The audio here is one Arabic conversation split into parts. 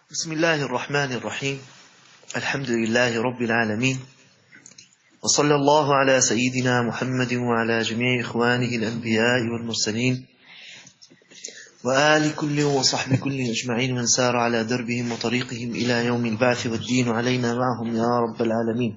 بسم الله الرحمن الرحيم. الحمد لله رب العالمين، وصلى الله على سيدنا محمد وعلى جميع إخوانه الأنبياء والمرسلين وآل كل وصحب كل أجمعين من سار على دربهم وطريقهم إلى يوم البعث والدين علينا معهم يا رب العالمين.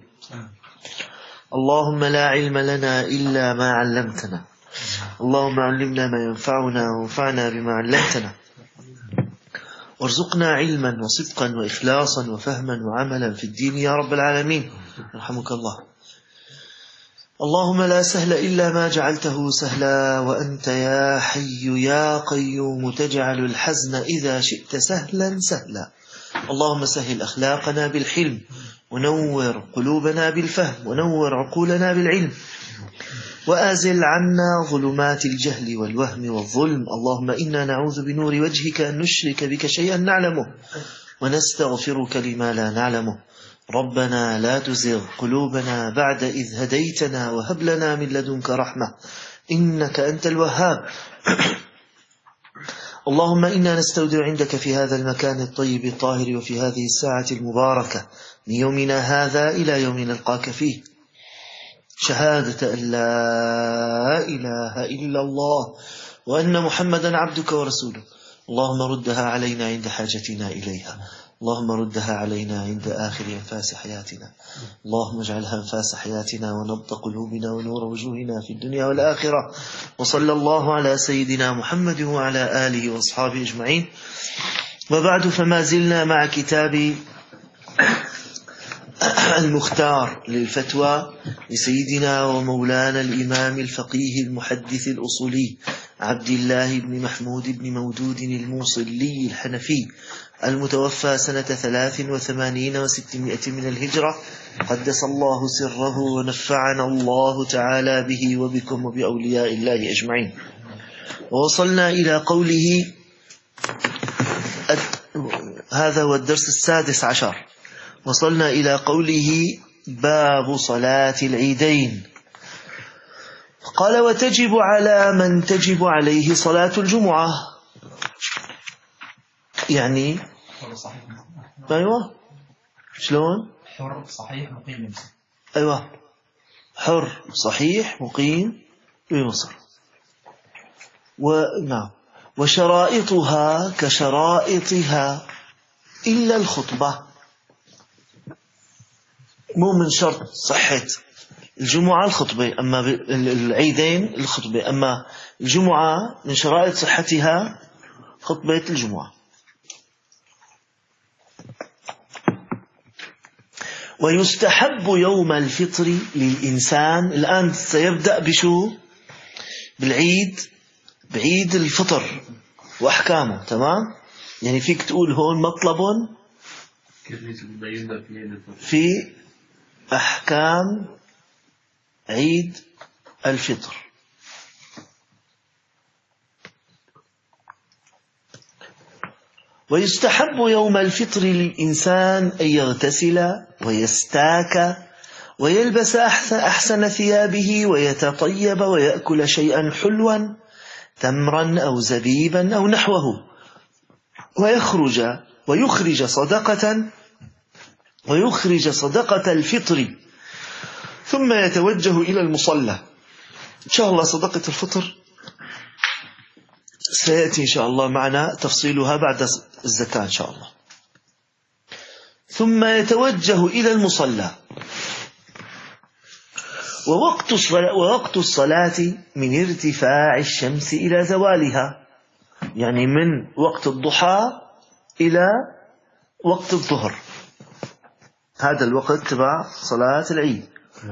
اللهم لا علم لنا إلا ما علمتنا، اللهم علمنا ما ينفعنا وانفعنا بما علمتنا، وارزقنا علما وصدقا وإخلاصا وفهما وعملا في الدين يا رب العالمين. رحمك الله. اللهم لا سهل إلا ما جعلته سهلا، وأنت يا حي يا قيوم تجعل الحزن إذا شئت سهلا سهلا. اللهم سهل أخلاقنا بالحلم، ونور قلوبنا بالفهم، ونور عقولنا بالعلم، وأزل عنا ظلمات الجهل والوهم والظلم. اللهم إنا نعوذ بنور وجهك أن نشرك بك شيئا نعلمه، ونستغفرك لما لا نعلمه. ربنا لا تزغ قلوبنا بعد إذ هديتنا، وهب لنا من لدنك رحمة إنك أنت الوهاب. اللهم إنا نستودع عندك في هذا المكان الطيب الطاهر، وفي هذه الساعة المباركة من يومنا هذا إلى يوم نلقاك فيه، شهادة أن لا إله إلا الله وأن محمدا عبدك ورسوله. اللهم ردها علينا عند حاجتنا إليها، اللهم ردها علينا عند آخر أنفاس حياتنا، اللهم اجعلها أنفاس حياتنا ونبض قلوبنا ونور وجوهنا في الدنيا والآخرة. وصلى الله على سيدنا محمد وعلى آله وأصحابه أجمعين. وبعد، فما زلنا مع كتاب المختار للفتوى لسيدنا ومولانا الإمام الفقيه المحدث الأصولي عبد الله بن محمود بن مودود الموصلي الحنفي، المتوفى سنة 83 و600 من الهجرة، قدس الله سره ونفعنا الله تعالى به وبكم وبأولياء الله أجمعين. ووصلنا إلى قوله، هذا هو الدرس 16، وصلنا إلى قوله باب صلاة العيدين. قال: وتجب على من تجب عليه صلاة الجمعة. يعني أيوة، شلون؟ حر صحيح مقيم بمصر. أيوة، حر صحيح مقيم بمصر. ونعم، وشرائطها كشرائطها إلا الخطبة. مو من شرط صحة الجمعة الخطبة، أما العيدين الخطبة، أما الجمعة من شرائط صحتها خطبة الجمعة. ويستحب يوم الفطر للإنسان. الآن سيبدأ بشو؟ بالعيد، بعيد الفطر وأحكامه. تمام؟ يعني فيك تقول هون مطلب في أحكام عيد الفطر. ويستحب يوم الفطر للإنسان أن يغتسل ويستاك ويلبس أحسن ثيابه ويتطيب ويأكل شيئا حلوا، تمرا أو زبيبا أو نحوه، ويخرج صدقة الفطر، ثم يتوجه إلى المصلى. إن شاء الله صدقة الفطر سيأتي إن شاء الله معنا تفصيلها بعد الزكاة إن شاء الله. ثم يتوجه إلى المصلى. ووقت الصلاة من ارتفاع الشمس إلى زوالها، يعني من وقت الضحى إلى وقت الظهر، هذا الوقت تبع صلاة العيد.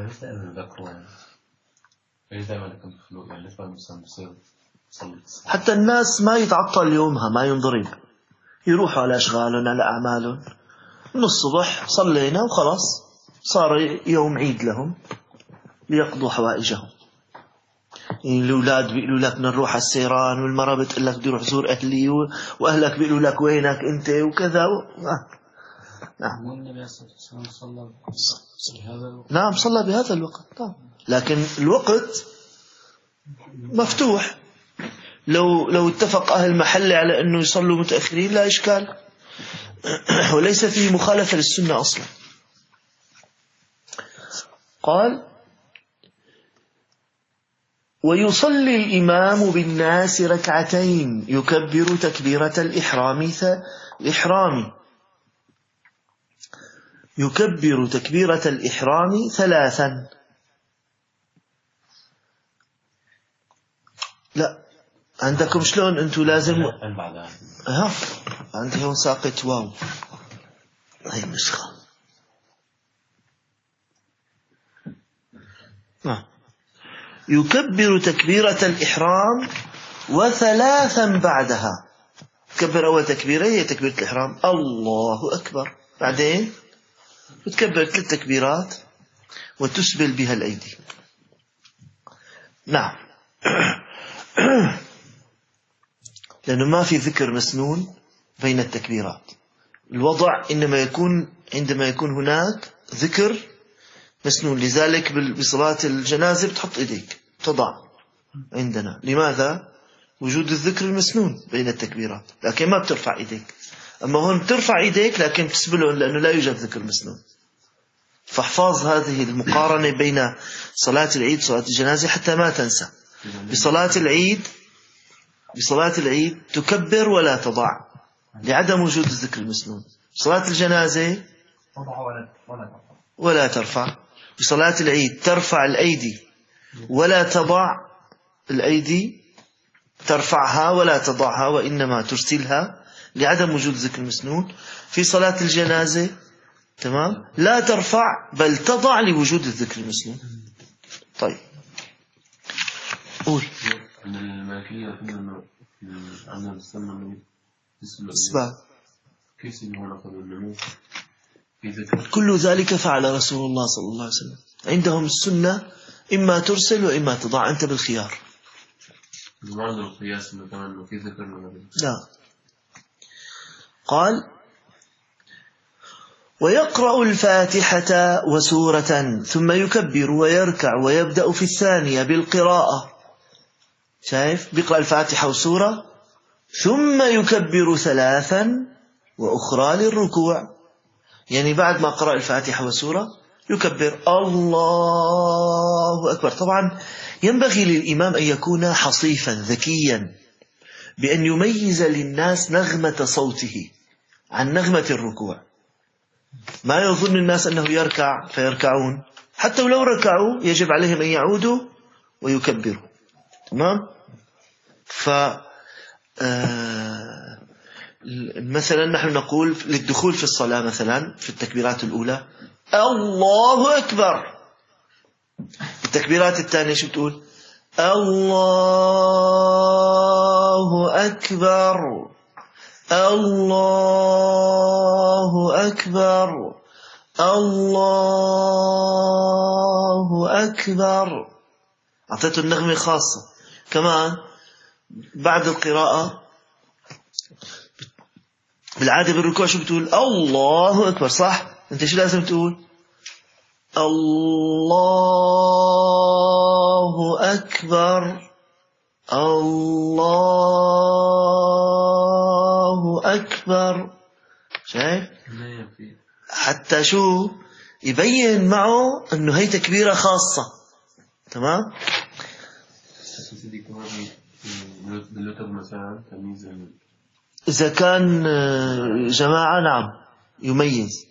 حتى الناس ما يتعطل يومها، ما ينضرب، يروحوا على أشغالهم على أعمالهم. من الصبح صلينا وخلاص، صار يوم عيد لهم ليقضوا حوائجهم. يعني الأولاد بيقولوا لك بدنا نروح على السيران، والمرأة بتقول لك بدي أروح زور أهلي، وأهلك بيقولوا لك وينك أنت وكذا نعم. والنبي صلى الله عليه وسلم صلى بهذا الوقت. نعم، صلى بهذا الوقت. نعم. لكن الوقت مفتوح. لو اتفق أهل المحل على أنه يصلوا متأخرين لا إشكال. وليس فيه مخالفة للسنة أصلا. قال: ويصلي الإمام بالناس ركعتين يكبر تكبيرة الإحرام يكبر تكبيرة الإحرام 3. لا، عندكم شلون أنتم لازم عندي هون ساقط واو، هاي النسخة. يكبر تكبيرة الإحرام 3 بعدها. تكبر أول تكبيرة هي تكبيرة الإحرام، الله أكبر، بعدين تكبر 3 تكبيرات وتسبل بها الأيدي. نعم. لأنه ما في ذكر مسنون بين التكبيرات. الوضع إنما يكون عندما يكون هناك ذكر مسنون. لذلك بصلاة الجنازة بتحط إيديك، تضع عندنا. لماذا؟ وجود الذكر المسنون بين التكبيرات، لكن ما بترفع إيديك. أما هون بترفع إيديك لكن بتسبلهم لأنه لا يوجد ذكر مسنون. فاحفظ هذه المقارنة بين صلاة العيد وصلاة الجنازة حتى ما تنسى. بصلاة العيد تكبر ولا تضع لعدم وجود الذكر المسنون. بصلاة الجنازة ولا ترفع. بصلاة العيد ترفع الأيدي ولا تضع الأيدي، ترفعها ولا تضعها وإنما ترسلها لعدم وجود ذكر المسنون. في صلاة الجنازة تمام لا ترفع بل تضع لوجود الذكر المسنون. طيب قول. كل ذلك فعل رسول الله صلى الله عليه وسلم. عندهم السنة إما ترسل وإما تضع، أنت بالخيار. لا. قال: ويقرأ الفاتحة وسورة ثم يكبر ويركع ويبدأ في الثانية بالقراءة. شايف؟ بيقرأ الفاتحة وسورة ثم يكبر 3 وأخرى للركوع. يعني بعد ما قرأ الفاتحة وسورة يكبر الله أكبر. طبعا ينبغي للإمام أن يكون حصيفا ذكيا بأن يميز للناس نغمة صوته عن نغمة الركوع. ما يظن الناس أنه يركع فيركعون، حتى ولو ركعوا يجب عليهم أن يعودوا ويكبروا. تمام؟ مثلا نحن نقول للدخول في الصلاة مثلا في التكبيرات الأولى الله أكبر. التكبيرات الثانية شو بتقول؟ الله أكبر، الله أكبر، الله أكبر. أعطيته النغمة خاصة. كمان بعد القراءة بالعادة بالركوع شو بتقول؟ الله أكبر، صح؟ أنت شو لازم تقول؟ الله أكبر، الله أكبر. شايف؟ حتى شو يبين معه أنه هي تكبيرة خاصة. تمام؟ إذا كان جماعة نعم يميز.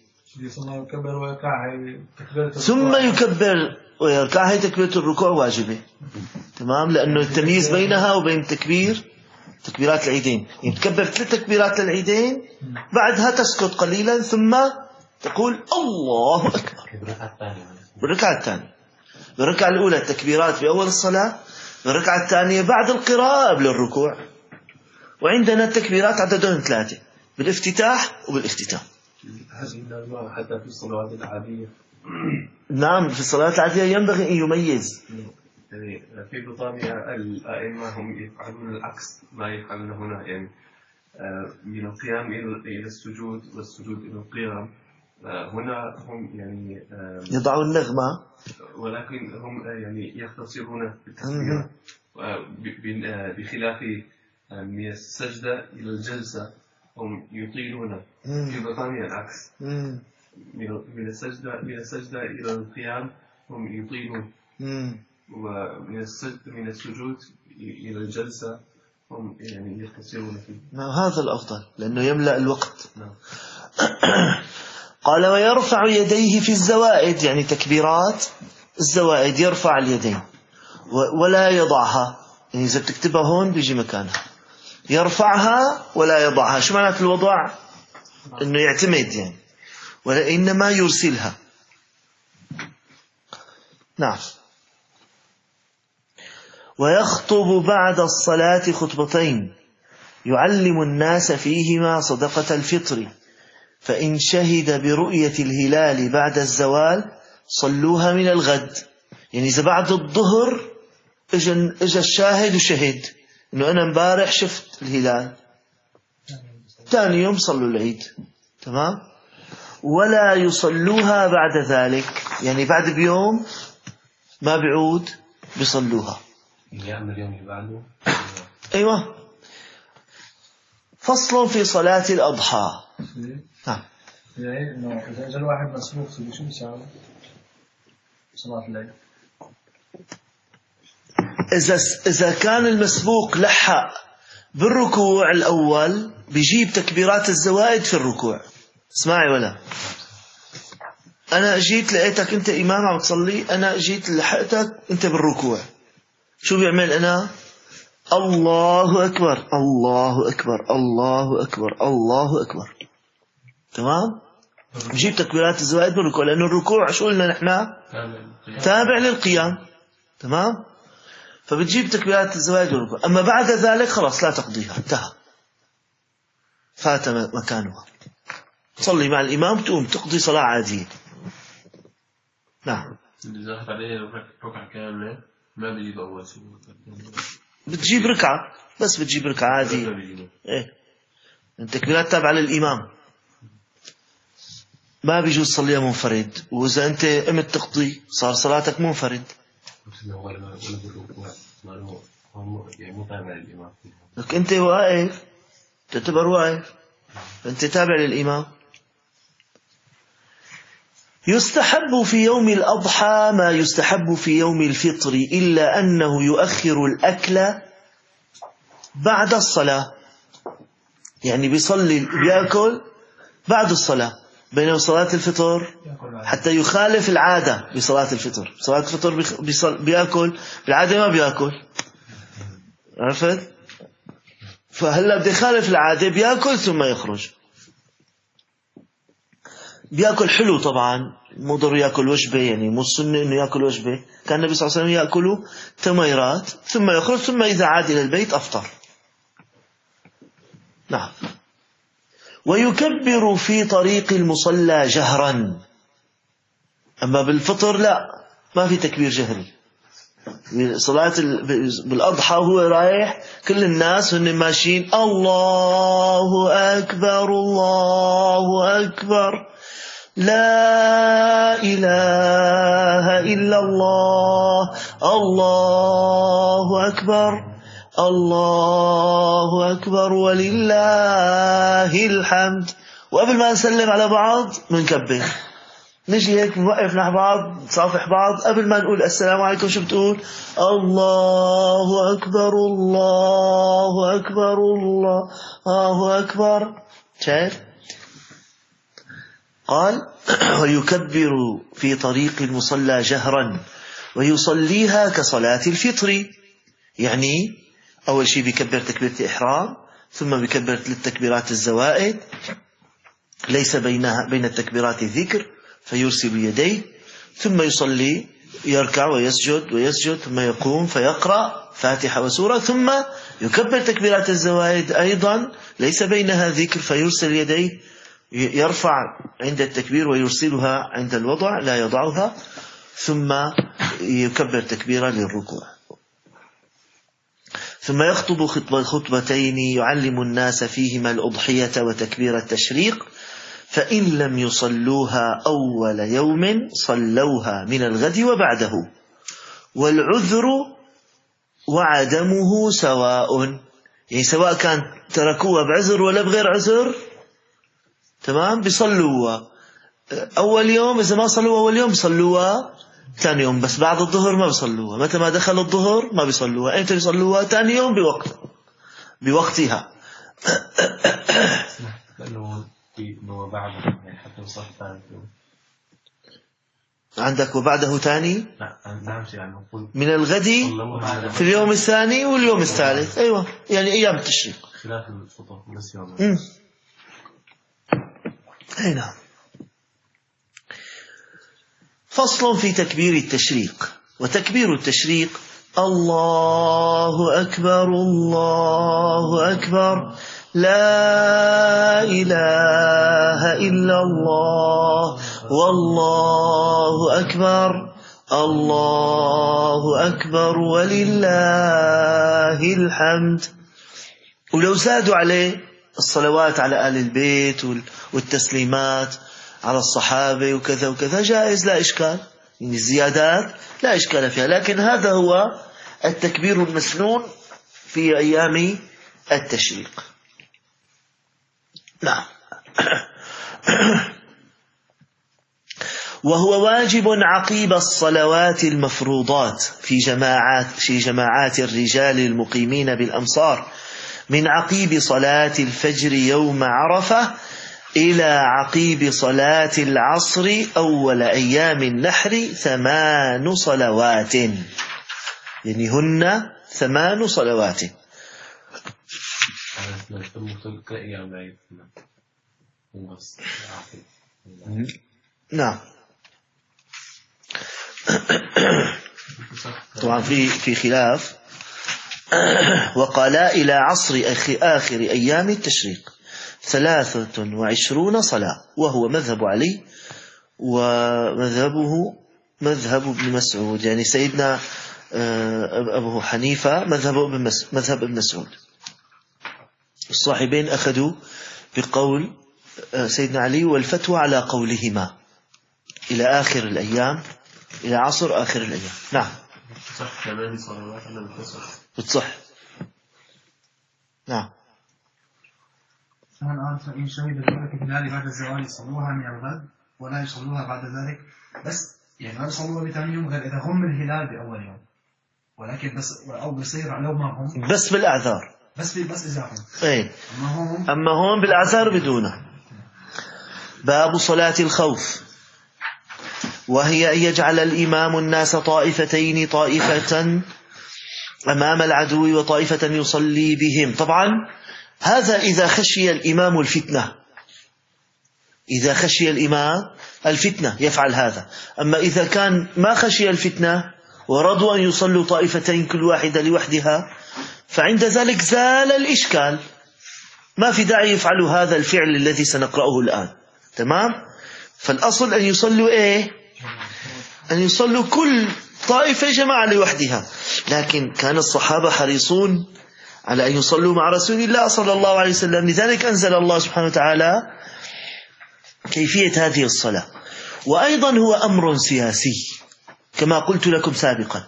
ثم يكبر ويركع، هي تكبيرة الركوع واجبة. تمام؟ لأنه التمييز بينها وبين تكبيرات العيدين. يعني تكبر 3 تكبيرات للعيدين، بعدها تسكت قليلا ثم تقول الله أكبر. بالركعة الثانية. بالركعة الأولى التكبيرات بأول الصلاة، بالركعة الثانية بعد القراءة قبل الركوع. وعندنا التكبيرات عددهم 3 بالافتتاح وبالاختتام. حتى في الصلوات العادية. نعم في الصلاة العادية ينبغي أن يميز. يعني في بريطانيا الأئمة هم يفعلون العكس ما يفعلون هنا. يعني من القيام إلى السجود والسجود إلى القيام. هنا هم يعني يضعون النغمة، ولكن هم يعني يختصرون بالتكبير، بخلاف من السجدة إلى الجلسة هم يطيلون. في بطانية العكس. من السجدة إلى القيام هم يطيلون. ومن السجود إلى الجلسة هم يعني يختصرون فيه. هذا الأفضل لأنه يملأ الوقت. قال ويرفع يديه في الزوائد، يعني تكبيرات الزوائد يرفع اليدين ولا يضعها، يعني إذا بتكتبها هون بيجي مكانها، يرفعها ولا يضعها. شو معنى الوضع؟ إنه يعتمد يعني، وإنما يرسلها. نعم. ويخطب بعد الصلاة خطبتين يعلم الناس فيهما صدقة الفطر، فإن شهد برؤية الهلال بعد الزوال صلوها من الغد. يعني إذا بعد الظهر إجا الشاهد وشهد إنه أنا مبارح شفت الهلال، ثاني يوم صلوا العيد. تمام. ولا يصلوها بعد ذلك، يعني بعد بيوم ما بيعود بيصلوها. يعمل اليوم اللي بعده. أيوة. فصل في صلاة الأضحى. نعم. يعني إنه إذا أجى الواحد مسبوق شو بيساوي صلاة الليل؟ إذا كان المسبوق لحق بالركوع الأول بيجيب تكبيرات الزوائد في الركوع. اسمعي ولا أنا جيت لقيتك أنت إمام عم تصلي، أنا جيت لحقتك أنت بالركوع، شو بيعمل أنا؟ الله أكبر الله أكبر الله أكبر الله أكبر. تمام. بجيب تكبيرات الزوائد بالركوع، لأنه الركوع شو قلنا نحن؟ تابع للقيام. تمام. فبتجيب تكبيرات الزوائد بالركوع. أما بعد ذلك خلاص لا تقضيها، انتهى، فات مكانها. تصلي مع الإمام تقوم تقضي صلاة عادية. نعم. إذا زادت عليه ركعة كاملة ما بيجيب أول شيء، بتجيب ركعة، بس بتجيب ركعة عادية. إيه، التكبيرات تابعة للإمام، ما بيجوز تصليها منفرد. وإذا أنت قمت تقضي صار صلاتك منفرد. لك أنت واقف تعتبر واقف، أنت تابع للإمام. يستحب في يوم الأضحى ما يستحب في يوم الفطر، إلا أنه يؤخر الأكل بعد الصلاة. يعني بيصلي بيأكل بعد الصلاة، بينما صلاة الفطر حتى يخالف العادة بصلاة الفطر. صلاة الفطر بيأكل بالعادة ما بيأكل، عرفت؟ فهلا بده يخالف العادة، بيأكل ثم يخرج. بيأكل حلو طبعا، مو ضروري يأكل وجبة، يعني مو السنة إنه يأكل وجبة. كان النبي صلى الله عليه وسلم يأكل تميرات ثم يخرج، ثم إذا عاد إلى البيت أفطر. نعم. ويكبر في طريق المصلى جهرا. أما بالفطر لا، ما في تكبير جهري. صلاة بالأضحى هو رايح، كل الناس هن ماشيين الله أكبر الله أكبر لا إله إلا الله الله أكبر الله أكبر ولله الحمد. وقبل ما نسلم على بعض منكبر، نجي هيك نوقف نحن بعض نصافح بعض، قبل ما نقول السلام عليكم شو بتقول؟ الله أكبر الله أكبر الله أكبر. شايف؟ قال ويكبر في طريق المصلى جهرا ويصليها كصلاة الفطر. يعني أول شيء بيكبر تكبيرة الإحرام، ثم بيكبر للتكبيرات الزوائد، ليس بين التكبيرات ذكر، فيرسل يديه، ثم يصلي يركع ويسجد ثم يقوم فيقرأ فاتحة وسورة، ثم يكبر تكبيرات الزوائد أيضا ليس بينها ذكر، فيرسل يديه، يرفع عند التكبير ويرسلها عند الوضع لا يضعها، ثم يكبر تكبيرا للركوع. ثم يخطب خطبتين يعلم الناس فيهما الأضحية وتكبير التشريق، فإن لم يصلوها أول يوم صلوها من الغد وبعده، والعذر وعدمه سواء. يعني سواء كان تركوها بعذر ولا بغير عذر، تمام، بيصلوها أول يوم. إذا ما صلوها أول يوم بيصلوها ثاني يوم، بس بعد الظهر ما بيصلوها. متى ما دخل الظهر ما بيصلوها. أنت بيصلوها ثاني يوم بوقتها. لأنه بعد حتى يوصل ثاني يوم عندك وبعده ثاني. نعم يعني من الغد في اليوم الثاني واليوم الثالث. أيوة، يعني أيام التشريق خلاف الفطر بس يوم. أي نعم. فصل في تكبير التشريق. وتكبير التشريق: الله أكبر الله أكبر لا إله إلا الله والله أكبر الله أكبر ولله الحمد. ولو زادوا عليه الصلوات على آل البيت والتسليمات على الصحابة وكذا وكذا جائز، لا إشكال، يعني الزيادات لا إشكال فيها. لكن هذا هو التكبير المسنون في أيام التشريق. نعم. وهو واجب عقيب الصلوات المفروضات في جماعات الرجال المقيمين بالأمصار، من عقيب صلاة الفجر يوم عرفة إلى عقيب صلاة العصر أول أيام النحر 8 صلوات، يعني هن 8 صلوات. نعم. طبعا في خلاف. وقال إلى عصر آخر أيام التشريق 23 صلاة، وهو مذهب علي ومذهبه مذهب ابن مسعود، يعني سيدنا أبو حنيفة مذهب ابن مسعود. الصاحبين أخذوا بقول سيدنا علي والفتوى على قولهما إلى آخر الأيام، إلى عصر آخر الأيام. نعم. صح 8 صلوات ولا بتصح. نعم. الآن فإن شهد ذلك الهلال بعد الزوال يصلوها من الغد ولا يصلوها بعد ذلك، بس يعني ما يصلوها بثاني يوم غير إذا هم الهلال بأول يوم، ولكن بس أو بيصير لو ما هم بس بالأعذار، بس إذا هم. أي. أما هون بالأعذار بدونه. باب صلاة الخوف، وهي أن يجعل الإمام الناس طائفتين، طائفة أمام العدو وطائفة يصلي بهم. طبعا هذا إذا خشي الإمام الفتنة، إذا خشي الإمام الفتنة يفعل هذا. أما إذا كان ما خشي الفتنة ورضوا أن يصلوا طائفتين كل واحدة لوحدها، فعند ذلك زال الإشكال، ما في داعي يفعلوا هذا الفعل الذي سنقرأه الآن. تمام؟ فالأصل أن يصلوا أن يصلوا كل طائفة جماعة لوحدها. لكن كان الصحابة حريصون على أن يصلوا مع رسول الله صلى الله عليه وسلم، لذلك أنزل الله سبحانه وتعالى كيفية هذه الصلاة. وأيضا هو أمر سياسي كما قلت لكم سابقا،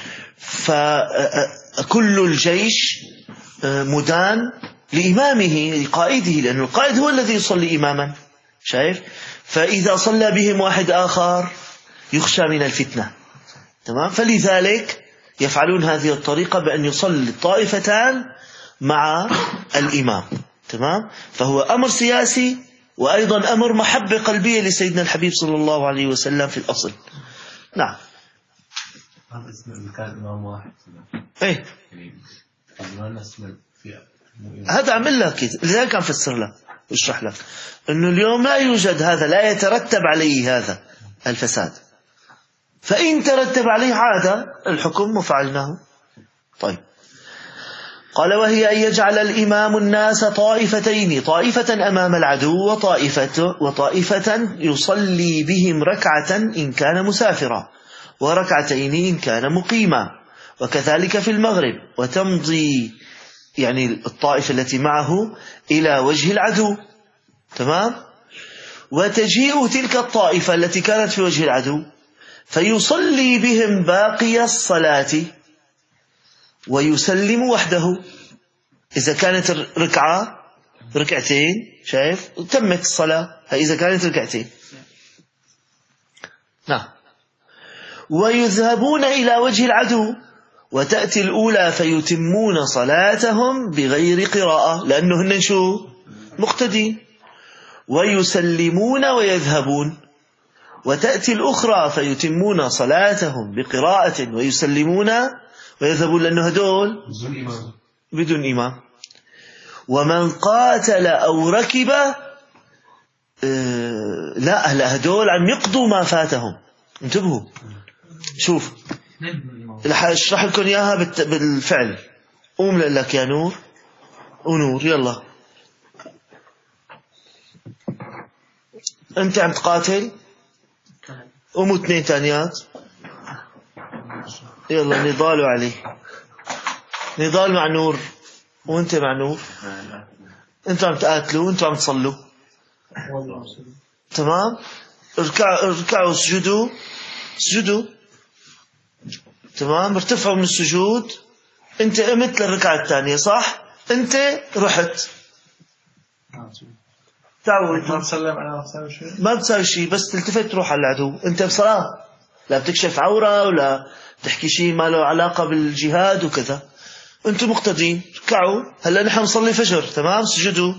فكل الجيش مدان لإمامه لقائده، لأن القائد هو الذي يصلي إماما، شايف؟ فإذا صلى بهم واحد آخر يخشى من الفتنة. تمام؟ فلذلك يفعلون هذه الطريقة بأن يصلي الطائفتان مع الإمام. تمام؟ فهو أمر سياسي وأيضا أمر محبة قلبية لسيدنا الحبيب صلى الله عليه وسلم في الأصل. نعم. هذا اسم كان إمام واحد. إيه. هذا عمل لك كده، لذلك كان فسر لك واشرح لك أنه اليوم لا يوجد هذا، لا يترتب عليه هذا الفساد، فإن ترتب عليه عادة الحكم وفعلناه. طيب. قال وهي أن يجعل الإمام الناس طائفتين، طائفة أمام العدو وطائفة يصلي بهم ركعة إن كان مسافرا وركعتين إن كان مقيما، وكذلك في المغرب، وتمضي يعني الطائفة التي معه إلى وجه العدو. تمام؟ وتجيء تلك الطائفة التي كانت في وجه العدو فيصلي بهم باقي الصلاة ويسلم وحده. إذا كانت ركعة ركعتين، شايف، تمت الصلاة. إذا كانت ركعتين. نعم. ويذهبون إلى وجه العدو وتأتي الأولى فيتمون صلاتهم بغير قراءة، لأنه هن شو؟ مقتدين. ويسلمون ويذهبون. وتأتي الأخرى فيتمون صلاتهم بقراءة ويسلمون ويذهبون، لأنه هدول بدون إمام. ومن قاتل أو ركب لا هدول عم يقضوا ما فاتهم. انتبهوا، شوف رح اشرح لكم اياها بالفعل. قوم لك يا نور ونور، يلا انت عم تقاتل، قوموا اثنين تانيات، يلا نضالوا عليه، نضال مع نور وانت مع نور، انتوا عم تقاتلوا وانتوا عم تصلوا، تمام. اركعوا اسجدوا، تمام. ارتفعوا من السجود، انت قمت للركعة الثانية، صح؟ انت رحت تعود، ما بتساوي شيء، بس تلتفت تروح على العدو. انت بصلاة، لا بتكشف عورة ولا تحكي شيء ما له علاقة بالجهاد وكذا. انتم مقتدين، ركعوا. هلا نحن نصلي فجر، تمام. سجدوا،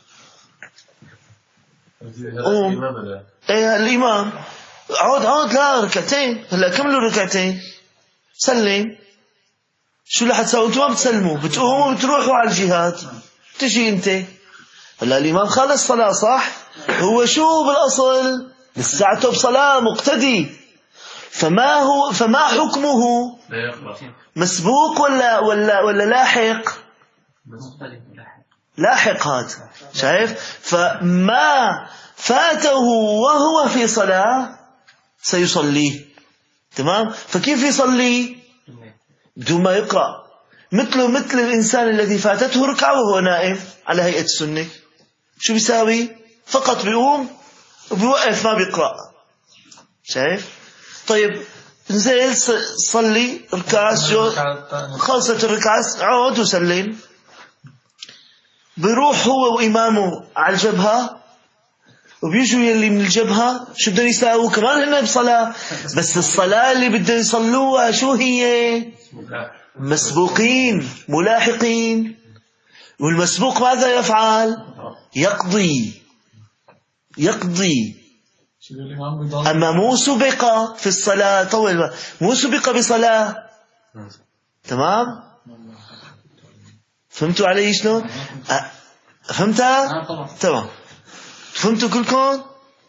قوم. ايه الإمام، عود لا ركعتين. هلا كملوا ركعتين، سلم. شو اللي حتسوي؟ انتوا ما بتسلموا، بتقوموا بتروحوا على الجهاد. تجي انت، هلا الإمام خلص صلاة، صح؟ هو شو بالأصل؟ لساته بصلاة، مقتدي. فما حكمه؟ مسبوق ولا لاحق؟ لاحق. هذا شايف؟ فما فاته وهو في صلاة سيصليه، تمام. فكيف يصلي؟ بدون ما يقرأ، مثل الإنسان الذي فاتته ركعة وهو نائم على هيئة السنة. شو بيساوي؟ فقط بيقوم وبيوقف، ما بيقرأ. شايف؟ طيب نزل صلي ركعة، خلصت الركعة، عود وسلم. بيروح هو وإمامه على الجبهة، وبيجوا يلي من الجبهة شو بدهم يساووا؟ كمان هن بصلاة، بس الصلاة اللي بدهم يصلوها شو هي؟ مسبوقين ملاحقين. والمسبوق ماذا يفعل؟ يقضي. أما مو سبق في الصلاة، طول مو سبق بصلاة، تمام. فهمتوا علي شلون؟ فهمتها؟ تمام. فهمتوا كلكم؟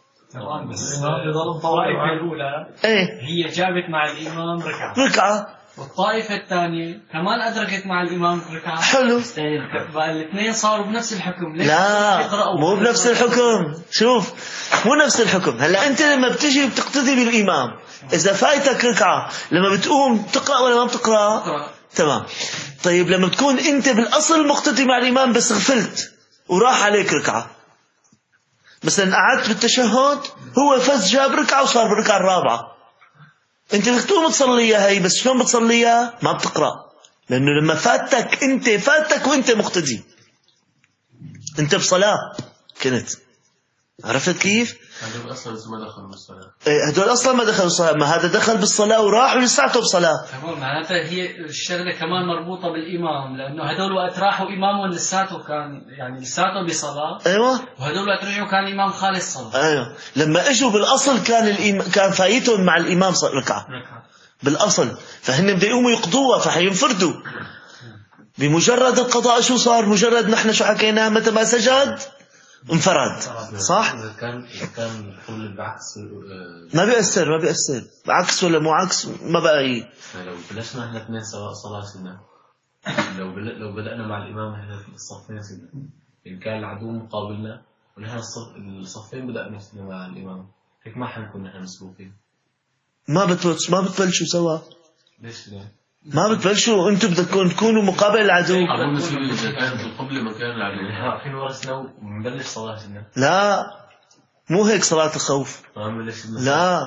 الطائفة الأولى هي جابت مع الإمام ركعة، والطائفة الثانية كمان أدركت مع الإمام ركعة. حلو. الاثنين صاروا بنفس الحكم. لا، مو بنفس الحكم. شوف، مو نفس الحكم. هلا أنت لما بتجي بتقتدي بالإمام، إذا فايتك ركعة، لما بتقوم تقرأ ولا ما بتقرأ؟ تمام. طيب لما بتكون أنت بالأصل مقتدي مع الإمام بس غفلت وراح عليك ركعة، مثلا قعدت بالتشهد، هو فز جاب ركعة وصار بالركعة الرابعة، انت بدك تقوم تصليها هي، بس شلون بتصليها؟ ما بتقرأ، لأنه لما فاتك وانت مقتدي، انت بصلاة كنت. عرفت كيف؟ هذول أصلا ما دخلوا بالصلاة. هذول أصلا ما دخلوا بالصلاة، ما هذا دخل بالصلاة وراح ولساته بصلاة. تمام. معناتها هي الشغلة كمان مربوطة بالإمام، لأنه هذول وقت راحوا إمامهم لساته كان يعني لساته بصلاة. أيوة. وهذول وقت رجعوا كان الإمام خالص صلاة. أيوة. لما إجوا بالأصل كان فايتهم مع الإمام ركعة بالأصل، فهن بده يقوموا يقضوها، فحينفردوا. بمجرد القضاء شو صار؟ مجرد نحن شو حكينا؟ متى ما سجد انفرد، صح؟ إذا كان كل بعكس ما بيأثر عكس ولا مو عكس، ما بقى هي. لو بلشنا احنا اثنين سواء صلاة سنة، لو بدأنا مع الإمام احنا في الصفين سنة، إن كان العدو مقابلنا ونحن الصفين بدأنا سنة مع الإمام، هيك ما حنكون نحن مسبوقين. ما بتبلشوا سوا. ليش لا؟ ما بتبلشوا، انتم بدكم تكونوا مقابل العدو. أظن شو إذا كانت القبلة مكان العدو. الحين ورثنا ونبلش صلاتنا. لا، مو هيك صلاة الخوف. لا،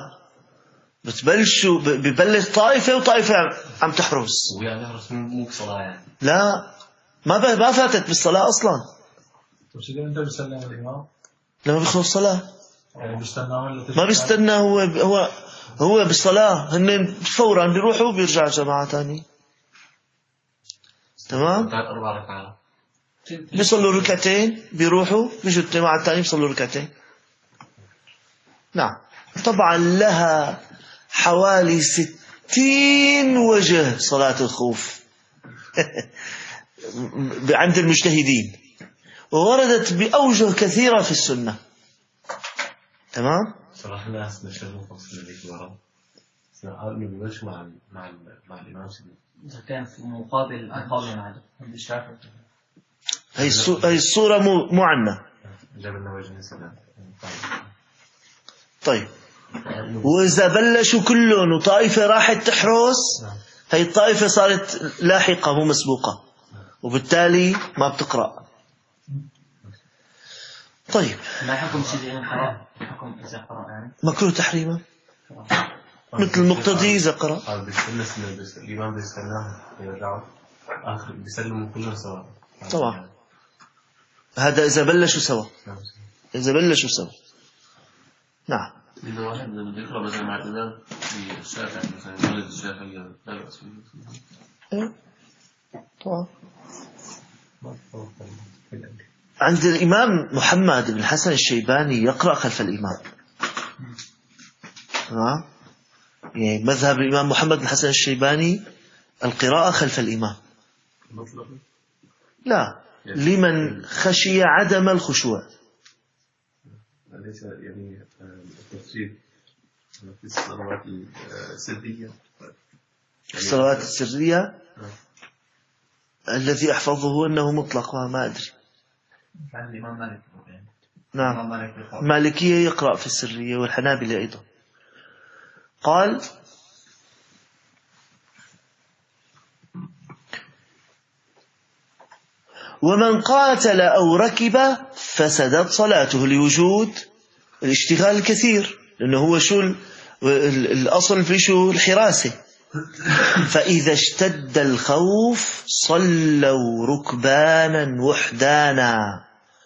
ببلش طائفة وطائفة عم تحرس. ويعني نحرس مو بصلاة يعني. لا، ما فاتت بالصلاة أصلا. بس إذا أنت بتسلم الإمام لما بيخلص الصلاة يعني بيستنى ولا ما بيستنى، هو بالصلاة هن فورا بيروحوا وبيرجع جماعة تاني. تمام. 4 ركعات بيصلوا ركعتين بيروحوا بيجوا الجماعة التاني بيصلوا ركعتين. نعم. طبعا لها حوالي 60 وجه صلاة الخوف عند المجتهدين، ووردت بأوجه كثيرة في السنة. تمام. صراحة الناس نشروا فصل ذيك ورا قالوا بيمشوا مع الإمام سيدنا إذا كان في مقابل مع الشافعي. هي الصورة مو عنا. جبنا وجه السلام. طيب، وإذا بلشوا كلهم وطائفة راحت تحرس، هي الطائفة صارت لاحقة مو مسبوقة، وبالتالي ما بتقرأ. طيب، ما حكم سيدي حرام؟ حكم إذا قرأ يعني مكروه تحريما مثل المقتدي إذا قرأ. الإمام بيستناهم يرجعوا آخر بيسلموا كلهم سوا. طبعا هذا إذا بلشوا سوا. نعم. إذا واحد بيقرأ مثلا مع الإمام في الشافعي مثلا ولد الشافعي لا بأس به. طبعا. عند الإمام محمد بن الحسن الشيباني يقرأ خلف الإمام. يعني مذهب الإمام محمد بن الحسن الشيباني القراءة خلف الإمام. لا، لمن خشي عدم الخشوع. ليس يعني التفسير في الصلوات السرية. الصلوات السرية الذي أحفظه أنه مطلق، ما أدري. عن الإمام مالك. نعم، مالكية يقرأ في السرية والحنابلة أيضا. قال: ومن قاتل أو ركب فسدت صلاته لوجود الاشتغال الكثير، لأنه هو شو الأصل في شو الحراسة. فإذا اشتد الخوف صلوا ركبانا وحدانا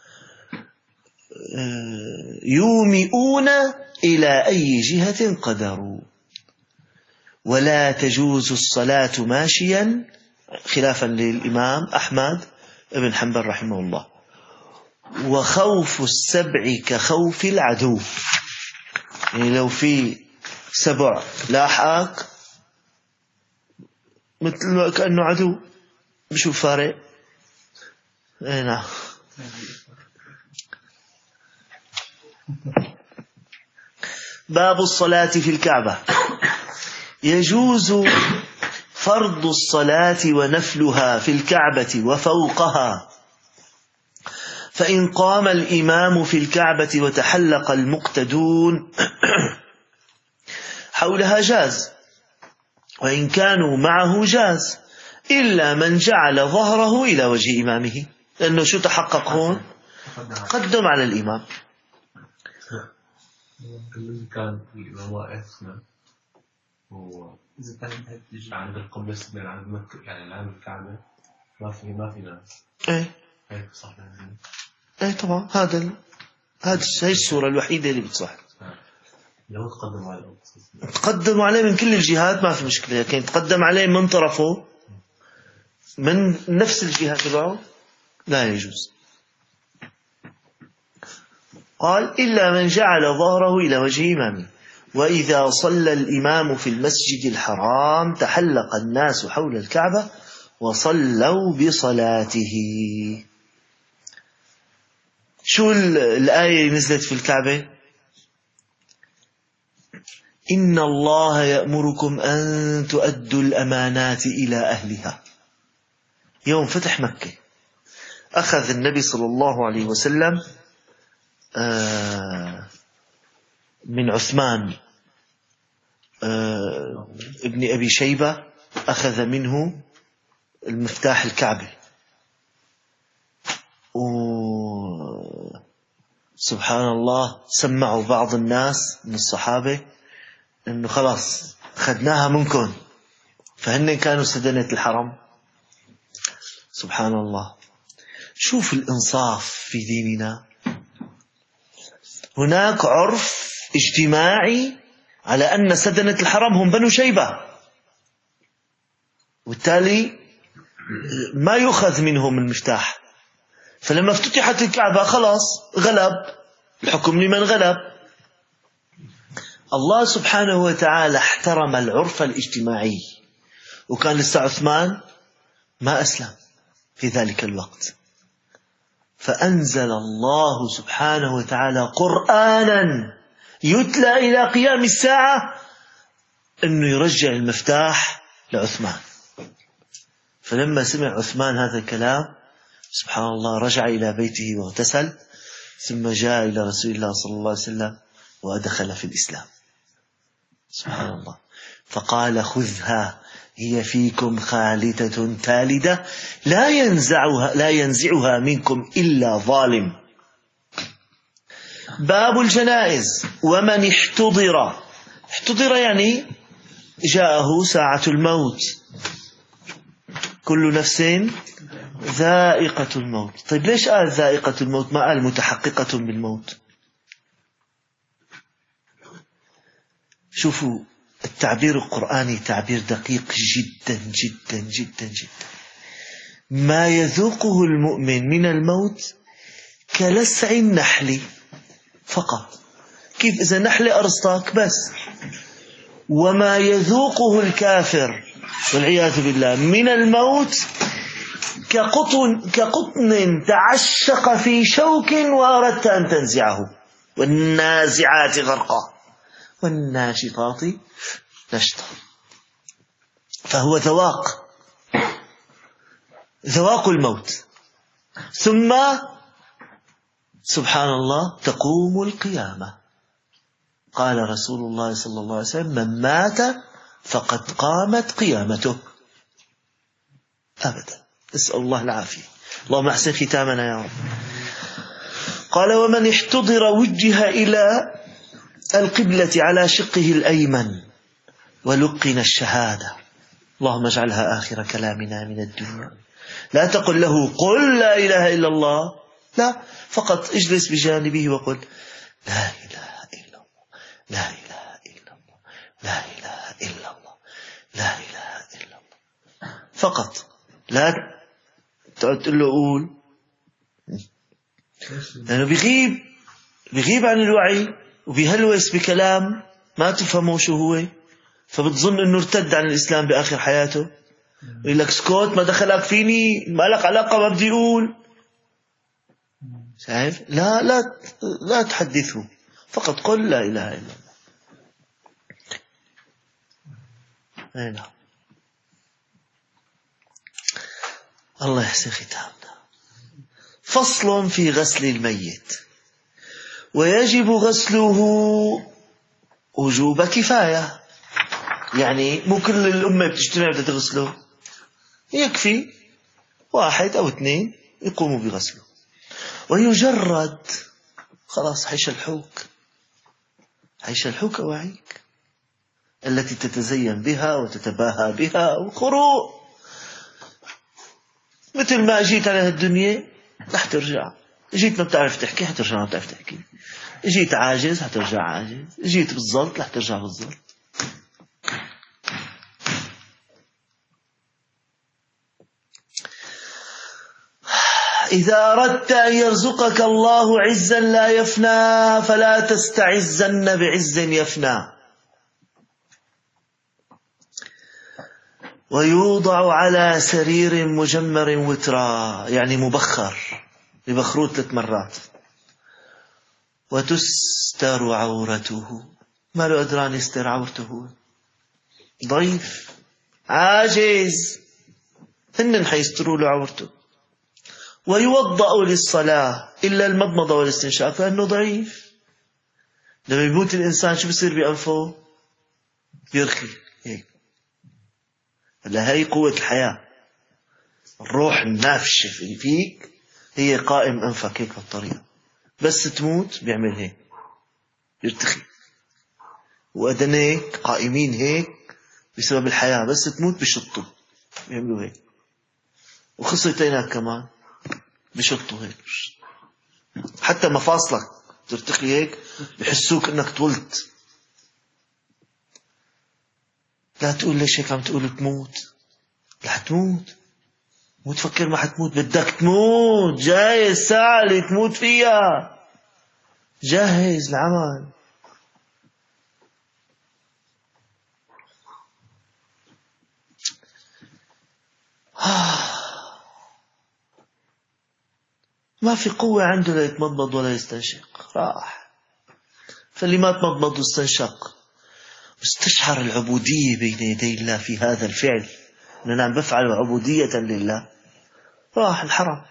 يومئون إلى أي جهة قدروا، ولا تجوز الصلاة ماشيا، خلافا للإمام أحمد بن حنبل رحمه الله. وخوف السبع كخوف العدو، يعني لو في سبع لاحقك مثل كأنه عدو، بشوف فارق. نعم. باب الصلاة في الكعبة. يجوز فرض الصلاة ونفلها في الكعبة وفوقها، فإن قام الإمام في الكعبة وتحلق المقتدون حولها جاز، وإن كانوا معه جاز، إلا من جعل ظهره إلى وجه إمامه، لأنه شو تحقق هون؟ قدم على الإمام. كان الإمام واقف إذا كان عند القبلة عند مكة يعني عند الكعبة ما في ناس. هيك صح. طبعا هي الصورة الوحيدة اللي بتصح. لو تقدم عليه من كل الجهات ما في مشكلة، لكن تقدم عليه من طرفه من نفس الجهة تبعه لا يجوز. قال: إلا من جعل ظهره إلى وجه إمامه. وإذا صلى الإمام في المسجد الحرام تحلق الناس حول الكعبة وصلوا بصلاته. شو الآية نزلت في الكعبة؟ إن الله يأمركم أن تؤدوا الأمانات إلى أهلها. يوم فتح مكة أخذ النبي صلى الله عليه وسلم من عثمان ابن أبي شيبة، أخذ منه المفتاح الكعبة، سبحان الله سمعوا بعض الناس من الصحابة إنه خلاص أخذناها منكم، فهن كانوا سدنة الحرم. سبحان الله. شوف الإنصاف في ديننا. هناك عرف اجتماعي على أن سدنة الحرم هم بنو شيبة، وبالتالي ما يؤخذ منهم المفتاح. فلما افتتحت الكعبة خلاص غلب الحكم لمن غلب. الله سبحانه وتعالى احترم العرف الاجتماعي، وكان لسه عثمان ما أسلم في ذلك الوقت، فأنزل الله سبحانه وتعالى قرآنا يتلى إلى قيام الساعة أنه يرجع المفتاح لعثمان. فلما سمع عثمان هذا الكلام سبحان الله رجع إلى بيته واغتسل، ثم جاء إلى رسول الله صلى الله عليه وسلم ودخل في الإسلام. سبحان الله. فقال خذها هي فيكم خالدة تالدة لا ينزعها منكم إلا ظالم. باب الجنائز. ومن احتضر يعني جاءه ساعة الموت. كل نفس ذائقة الموت. طيب ليش قال ذائقة الموت ما قال متحققة بالموت؟ شوفوا التعبير القرآني تعبير دقيق جدا جدا جدا جدا. ما يذوقه المؤمن من الموت كلسع النحل فقط. كيف إذا نحلة أرسطاك بس. وما يذوقه الكافر والعياذ بالله من الموت كقطن تعشق في شوك وأردت أن تنزعه. والنازعات غرقا والناشطات نشطا. فهو ذواق الموت. ثم سبحان الله تقوم القيامة. قال رسول الله صلى الله عليه وسلم من مات فقد قامت قيامته. أبدا. اسأل الله العافية. اللهم احسن ختامنا يا رب. قال ومن احتضر وجه إلى القبلة على شقه الأيمن ولقن الشهادة. اللهم اجعلها آخر كلامنا من الدنيا. لا تقل له قل لا إله إلا الله، لا، فقط اجلس بجانبه وقل لا إله إلا الله لا إله إلا الله لا إله إلا الله لا إله إلا الله فقط. لا تقعد تقول له قول، لأنه بيغيب عن الوعي وبيهلوس بكلام ما تفهمه شو هو، فبتظن انه ارتد عن الإسلام بآخر حياته. يقول لك سكوت ما دخلك فيني، ما لك علاقة ما بدي أقول. شايف؟ لا تحدثه، فقط قل لا إله إلا الله. نعم. الله يحسن ختامنا. فصل في غسل الميت. ويجب غسله وجوب كفاية، يعني مو كل الأمة بتجتمع بدها تغسله، يكفي 1 أو 2 يقوموا بغسله. ويجرد خلاص حيش الحوك أواعيك التي تتزين بها وتتباهى بها وقروء. مثل ما أجيت على هالدنيا رح ترجع. جيت ما بتعرف تحكي حترجع ما بتعرف تحكي. جيت عاجز حترجع عاجز. جيت بالضبط رح ترجع بالضبط. إذا أردت أن يرزقك الله عزا لا يفنى فلا تستعزن بعز يفنى. ويوضع على سرير مجمر وترا، يعني مبخر، يبخروه 3 مرات. وتستر عورته، ما له قدران يستر عورته، ضعيف عاجز، هن حيستروا له عورته. ويوضأ للصلاة إلا المضمضة والاستنشاق لأنه ضعيف. لما يموت الإنسان شو بصير بأنفه؟ بيرخي هيك. هلا هي قوة الحياة، الروح النافشة اللي فيك هي قائم أنفك هيك بالطريقة. بس تموت بيعمل هيك، يرتخي. وأدنيك قائمين هيك بسبب الحياة، بس تموت بشطوا بيعملوا هيك. وخصيتينك كمان بشطوا هيك، حتى مفاصلك ترتخي هيك بحسوك انك طولت. لا تقول ليش هيك عم تقول تموت، لا تموت، مو تفكر ما حتموت، بدك تموت، جاي الساعة اللي تموت فيها، جهز العمل. ما في قوة عنده ليتمضمض ولا يستنشق، راح. فاللي ما تمضمض واستنشق واستشعر العبودية بين يدي الله في هذا الفعل، أننا عم بفعل عبودية لله، راح الحرم.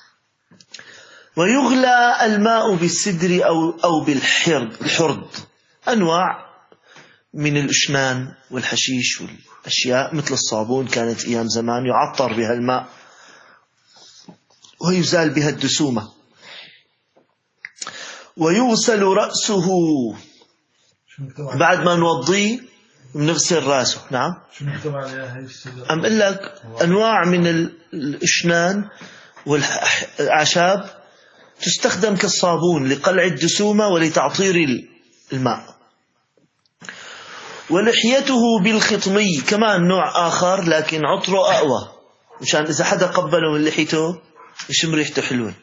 ويغلى الماء بالسدر أو بالحرد، أنواع من الأشنان والحشيش والأشياء مثل الصابون، كانت أيام زمان يعطر بها الماء ويزال بها الدسومة. ويغسل رأسه، بعد ما نوضيه بنغسل رأسه. نعم، شو نكتب عليها هي السدر؟ أم قل لك أنواع من الأشنان والأعشاب تستخدم كالصابون لقلع الدسومة ولتعطير الماء. ولحيته بالخطمي، كمان نوع آخر لكن عطره أقوى، مشان إذا حدا قبله من لحيته يشم ريحته حلوة.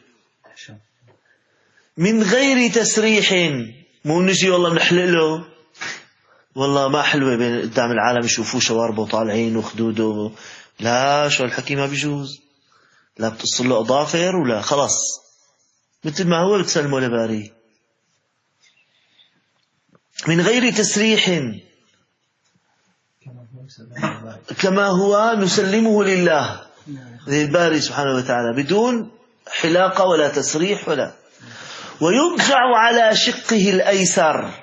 من غير تسريح، مو نجي والله بنحلق له والله ما حلوة بين قدام العالم يشوفوه شواربه وطالعين وخدوده، لا، شو الحكي ما بيجوز، لا بتصل له أظافر ولا خلاص مثل ما هو بتسلمه لباري. من غير تسريح كما هو نسلمه لله للباري سبحانه وتعالى، بدون حلاقة ولا تسريح ولا. ويضجع على شقه الأيسر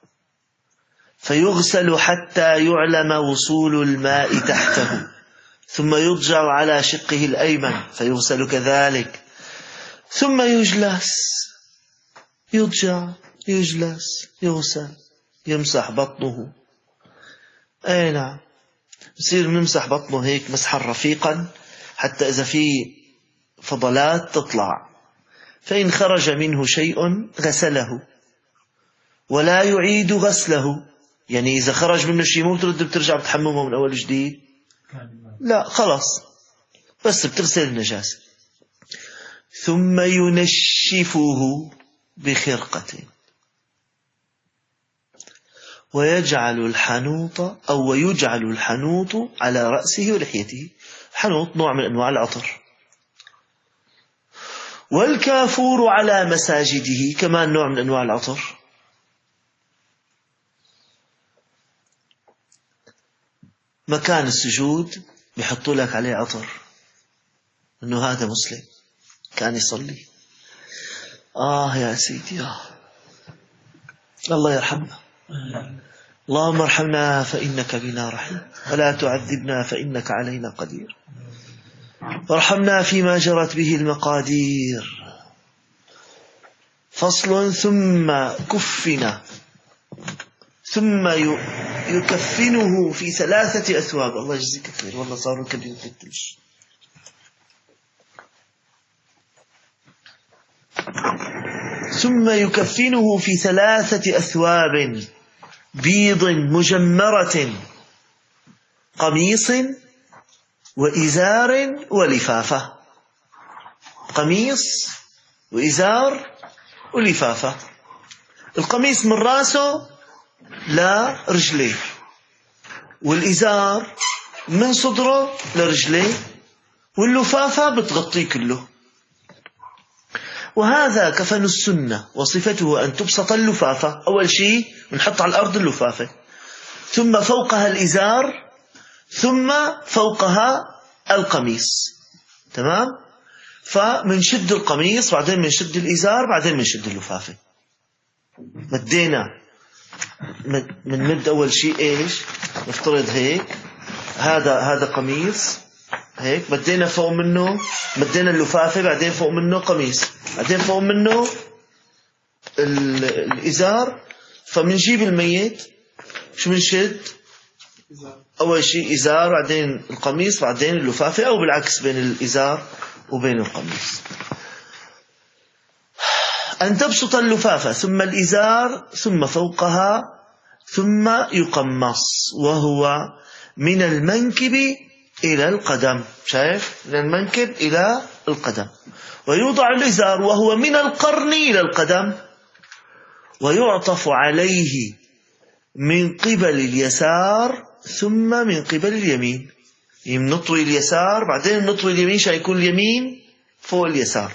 فيغسل حتى يعلم وصول الماء تحته، ثم يضجع على شقه الأيمن فيغسل كذلك، ثم يجلس، يضجع، يجلس، يغسل، يمسح بطنه. أي نعم، بصير نمسح بطنه هيك مسحا رفيقا حتى إذا في فضلات تطلع، فإن خرج منه شيء غسله ولا يعيد غسله. يعني إذا خرج منه شيء مو بترجع بتحممه من أول جديد، لا خلاص، بس بتغسل النجاسة. ثم ينشفه بخرقة ويجعل الحنوط على رأسه ولحيته. الحنوط نوع من أنواع العطر. والكافور على مساجده، كمان نوع من أنواع العطر. مكان السجود بيحطوا لك عليه عطر إنه هذا مسلم كان يصلي. يا سيدي، الله يرحمنا. اللهم ارحمنا فإنك بنا رحيم، ولا تعذبنا فإنك علينا قدير، وارحمنا فيما جرت به المقادير. فصل. ثم يكفنه في 3 أثواب. الله يجزيك خير، والله صاروا كبير في التلش. ثم يكفنه في 3 أثواب بيض مجمرة، قميص وإزار ولفافة. قميص وإزار ولفافة. القميص من راسه لا رجليه، والإزار من صدره لرجليه، واللفافة بتغطيه كله. وهذا كفن السنة، وصفته أن تبسط اللفافة. أول شيء نحط على الأرض اللفافة، ثم فوقها الإزار، ثم فوقها القميص. تمام؟ فمنشد القميص، بعدين منشد الإزار، بعدين منشد اللفافة. مدينا من أول شيء إيش؟ نفترض هيك، هذا قميص هيك، بدينا فوق منه، بدينا اللفافة، بعدين فوق منه قميص، بعدين فوق منه الإزار. فمنجيب الميت، شو منشد؟ أول شيء إزار، بعدين القميص، بعدين اللفافة، أو بالعكس بين الإزار وبين القميص. أن تبسط اللفافة ثم الإزار ثم فوقها ثم يقمص، وهو من المنكب إلى القدم. شايف؟ من المنكب إلى القدم. ويوضع الإزار وهو من القرن إلى القدم، ويعطف عليه من قبل اليسار ثم من قبل اليمين. نطوي اليسار بعدين نطوي اليمين عشان يكون اليمين فوق اليسار.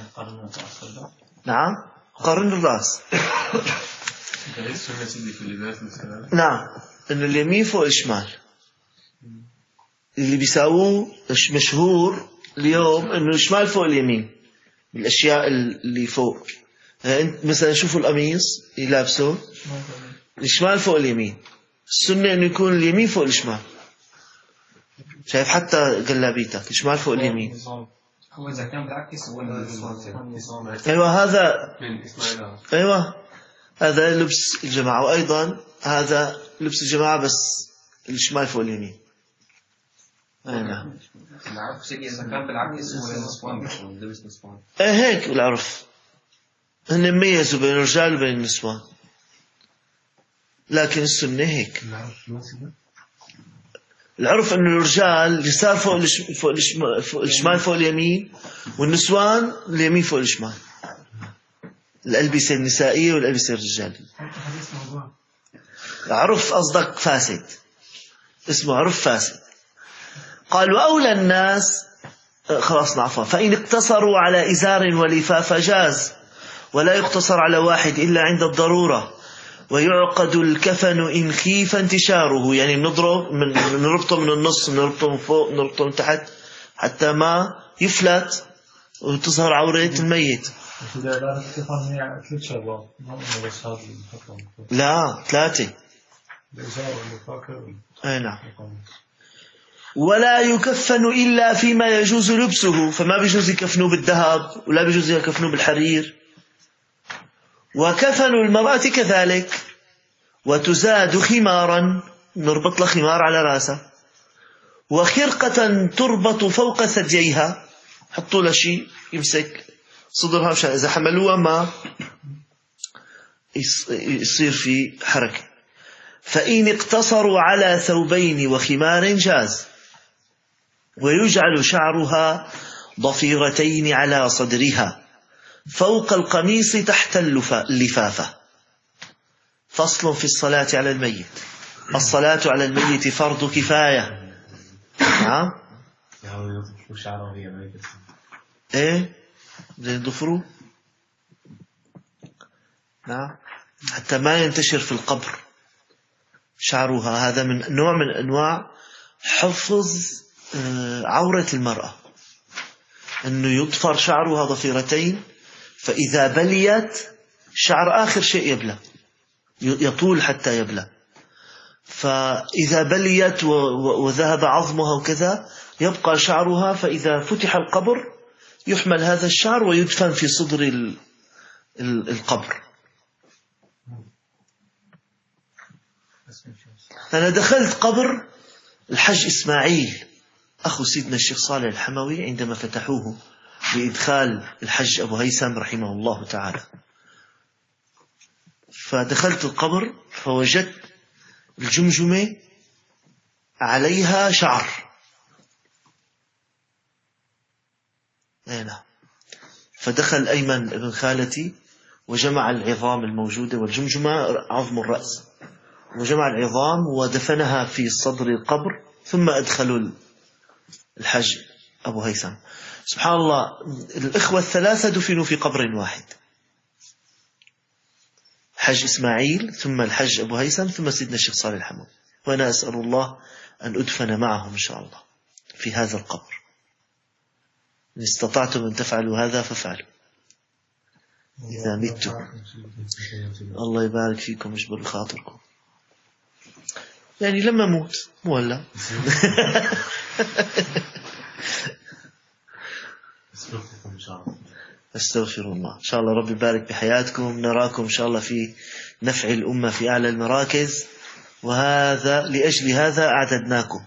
نعم، قرن الرأس. نعم، إن اليمين فوق الشمال. اللي بيساووه مشهور اليوم إنه الشمال فوق اليمين الأشياء اللي فوق. أنت مثلا شوفوا القميص يلابسه الشمال فوق اليمين، السنة إنه يكون اليمين فوق الشمال. شايف؟ حتى قلابيتك الشمال فوق اليمين. هو إذا كان بالعكس هو النظام. أيوة هذا، أيوة هذا لبس الجماعة، وأيضا هذا لبس الجماعة بس الشمال فوق اليمين. نعم. العرف سيدي إذا كان بالعكس هو النسوان لبس نسوان. هيك بالعرف هن ميزوا بين الرجال وبين النسوان، لكن السنة هيك. العرف أن الرجال اليسار فوق الشمال فوق اليمين، والنسوان اليمين فوق الشمال. الألبسة النسائية والألبسة الرجالية. عرف قصدك فاسد، اسمه عرف فاسد. قال وأولى الناس، خلاص عفوا، فإن اقتصروا على إزار ولفافة جاز، ولا يقتصر على واحد إلا عند الضرورة. ويعقد الكفن إن خيف انتشاره، يعني نربطه من النص، نربطه من فوق، نربطه من تحت، حتى ما يفلت وتظهر عورة الميت. لا 3. أي نعم. ولا يكفن إلا فيما يجوز لبسه، فما بيجوز يكفنوا بالذهب ولا بيجوز يكفنوا بالحرير. وكفن المرأة كذلك. وتزاد خمارا، نربط له خمار على راسه. وخرقة تربط فوق ثدييها، حطوا له شيء يمسك صدرها مشان إذا حملوها ما يصير في حركة. فإن اقتصروا على ثوبين وخمار جاز. ويجعل شعرها ضفيرتين على صدرها فوق القميص تحت اللفافة. فصل في الصلاة على الميت. الصلاة على الميت فرض كفاية. نعم. ايه زين ضفروا. نعم، حتى ما ينتشر في القبر شعرها. هذا من نوع من أنواع حفظ عورة المرأة، أنه يضفر شعرها ضفيرتين، فإذا بليت شعر آخر شيء يبلى، يطول حتى يبلى. فإذا بليت وذهب عظمها وكذا يبقى شعرها، فإذا فتح القبر يحمل هذا الشعر ويدفن في صدر القبر. أنا دخلت قبر الحج إسماعيل أخو سيدنا الشيخ صالح الحموي عندما فتحوه بإدخال الحج أبو هيثم رحمه الله تعالى. فدخلت القبر فوجدت الجمجمة عليها شعر. نعم. فدخل أيمن ابن خالتي وجمع العظام الموجودة، والجمجمة عظم الرأس، وجمع العظام ودفنها في صدر القبر، ثم أدخلوا الحج أبو هيثم. سبحان الله، الإخوة الثلاثة دفنوا في قبر واحد، حج إسماعيل ثم الحج أبو هيثم ثم سيدنا الشيخ صالح الحموي. وأنا أسأل الله أن أدفن معهم إن شاء الله في هذا القبر. إن استطعتم أن تفعلوا هذا فافعلوا إذا متوا. الله يبارك فيكم ويجبر بخاطركم. يعني لما موت مو هلا. استغفر الله. إن شاء الله ربي يبارك بحياتكم، نراكم إن شاء الله في نفع الأمة في أعلى المراكز. وهذا لأجل هذا أعددناكم.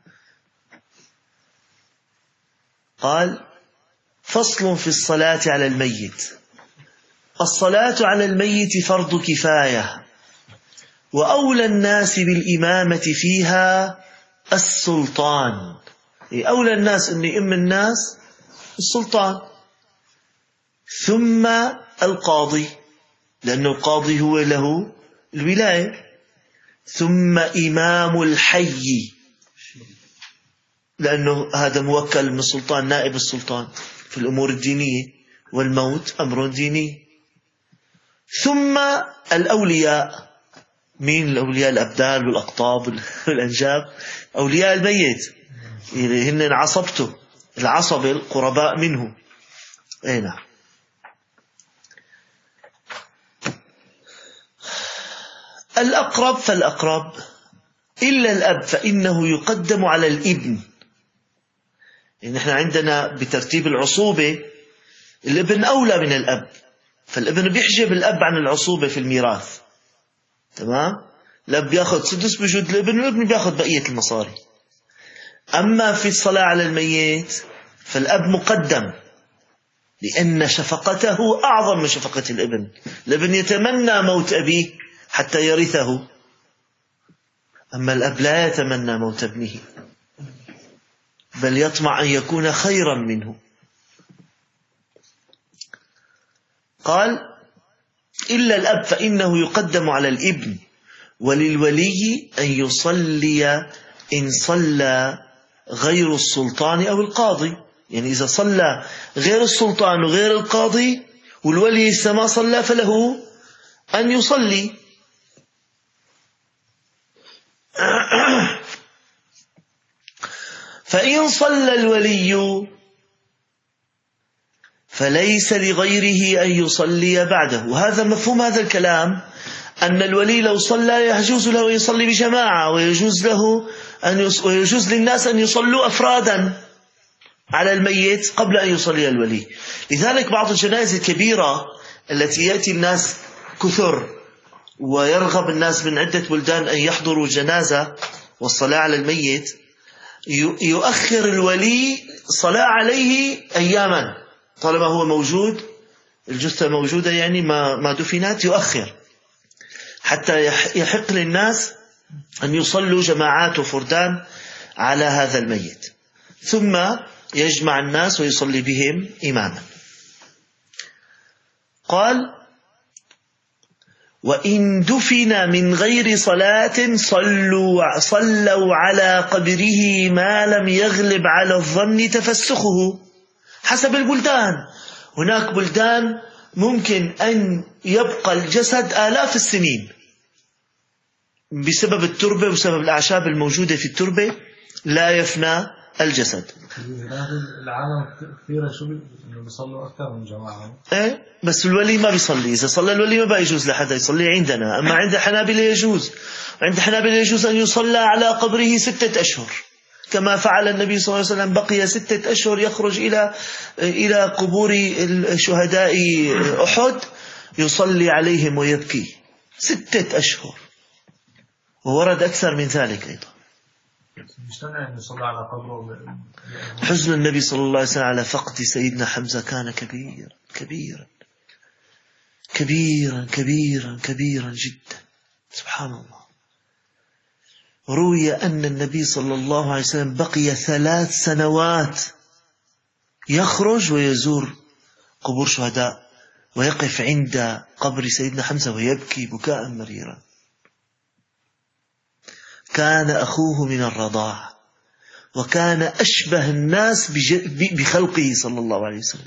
قال: فصل في الصلاة على الميت. الصلاة على الميت فرض كفاية، وأولى الناس بالإمامة فيها السلطان. أولى الناس أن يؤم الناس السلطان، ثم القاضي، لأن القاضي هو له الولاية، ثم إمام الحي، لأنه هذا موكل من السلطان، نائب السلطان في الأمور الدينية، والموت أمر ديني. ثم الأولياء. مين الأولياء؟ الأبدال والأقطاب والأنجاب، أولياء الميت هن عصبته، العصبة القرباء منه. نعم. الأقرب فالأقرب، إلا الأب فإنه يقدم على الابن. يعني نحن عندنا بترتيب العصوبة الابن أولى من الأب، فالابن بيحجب الأب عن العصوبة في الميراث. تمام؟ الأب بياخذ سدس بوجود الابن، والابن بياخذ بقية المصاري. أما في الصلاة على الميت فالأب مقدم، لأن شفقته أعظم من شفقة الابن. الابن يتمنى موت أبيه حتى يرثه، أما الأب لا يتمنى موت ابنه، بل يطمع أن يكون خيرا منه. قال: إلا الأب فإنه يقدم على الابن، وللولي أن يصلي إن صلى غير السلطان أو القاضي. يعني إذا صلى غير السلطان وغير القاضي والولي لسه ما صلى فله أن يصلي. فإن صلى الولي فليس لغيره أن يصلي بعده. وهذا مفهوم هذا الكلام، أن الولي لو صلى يجوز له أن يصلي بجماعة، ويجوز للناس أن يصلوا أفرادا على الميت قبل أن يصلي الولي. لذلك بعض الجنائز الكبيرة التي يأتي الناس كثر ويرغب الناس من عدة بلدان أن يحضروا جنازة والصلاة على الميت، يؤخر الولي الصلاة عليه أياما طالما هو موجود، الجثة موجودة، يعني ما دفنت، يؤخر حتى يحق للناس أن يصلوا جماعات وفردان على هذا الميت، ثم يجمع الناس ويصلي بهم إماما. قال: وإن دفن من غير صلاة صلوا على قبره ما لم يغلب على الظن تفسخه. حسب البلدان، هناك بلدان ممكن أن يبقى الجسد آلاف السنين بسبب التربة وبسبب الأعشاب الموجودة في التربة، لا يفنى الجسد. العالم كثيرة شو بيصلوا أكثر من جماعة. بس الولي ما بيصلي. إذا صلى الولي ما بقى يجوز لحدا يصلي عندنا. أما عند حنابلة يجوز. عند حنابلة يجوز أن يصلى على قبره 6 أشهر، كما فعل النبي صلى الله عليه وسلم. بقي 6 أشهر يخرج إلى قبور الشهداء أحد يصلي عليهم ويبكي 6 أشهر، وورد أكثر من ذلك أيضا. حزن النبي صلى الله عليه وسلم على فقد سيدنا حمزة كان كبيرا كبيرا كبيرا كبيرا كبيرا جدا. سبحان الله. روي أن النبي صلى الله عليه وسلم بقي 3 سنوات يخرج ويزور قبور شهداء ويقف عند قبر سيدنا حمزة ويبكي بكاء مريرا. كان أخوه من الرضاع، وكان أشبه الناس بخلقه صلى الله عليه وسلم،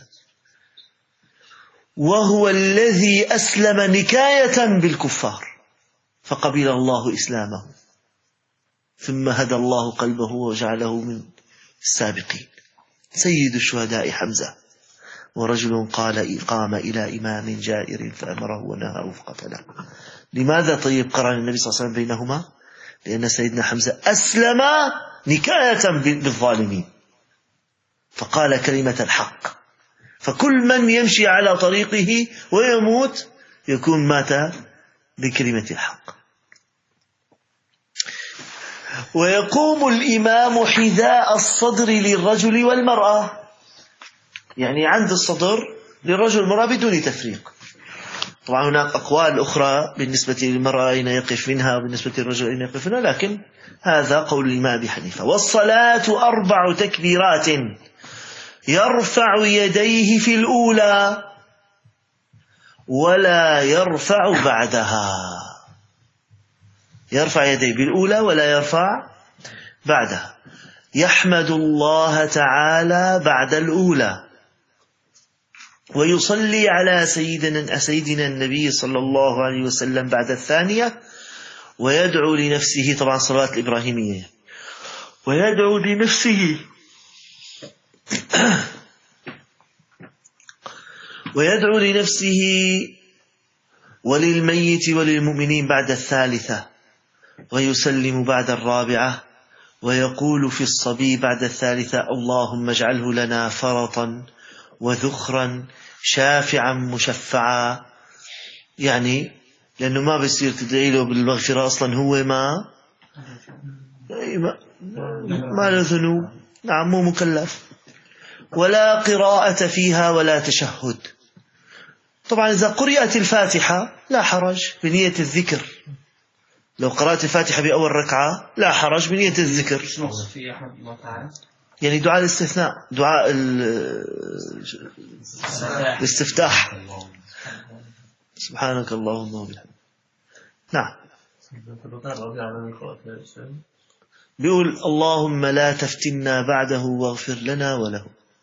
وهو الذي أسلم نكاية بالكفار فقبل الله إسلامه، ثم هدى الله قلبه وجعله من السابقين. سيد الشهداء حمزة. ورجل قام إلى إمام جائر فأمره ونهاه فقتله. لماذا طيب قرن النبي صلى الله عليه وسلم بينهما؟ لأن سيدنا حمزة أسلم نكاية بالظالمين فقال كلمة الحق، فكل من يمشي على طريقه ويموت يكون مات بكلمة الحق. ويقوم الإمام حذاء الصدر للرجل والمرأة، يعني عند الصدر للرجل والمرأة بدون تفريق. طبعا هناك أقوال أخرى بالنسبة للمرأة أين يقف منها وبالنسبة للرجل أين يقف منها، لكن هذا قول الإمام أبي حنيفة. والصلاة 4 تكبيرات يرفع يديه في الأولى ولا يرفع بعدها. يرفع يديه بالأولى ولا يرفع بعدها. يحمد الله تعالى بعد الأولى، ويصلي على سيدنا النبي صلى الله عليه وسلم بعد الثانية، ويدعو لنفسه، طبعا صلاة الإبراهيمية، ويدعو لنفسه ويدعو لنفسه وللميت وللمؤمنين بعد الثالثة، ويسلم بعد الرابعة، ويقول في الصبي بعد الثالثة: اللهم اجعله لنا فرطا وذخرا شافعا مشفعا. يعني لأنه ما بيصير تدعي له بالمغفرة، أصلا هو ما له ذنوب، نعم مو مكلف. ولا قراءة فيها ولا تشهد. طبعا إذا قرأت الفاتحة لا حرج بنية الذكر، لو قرأت الفاتحة بأول ركعة لا حرج بنية الذكر، يعني دعاء الاستثناء، دعاء الاستفتاح، سبحانك اللهم وبحمدك. نعم. بيقول: اللهم لا تفتنا بعده واغفر لنا وله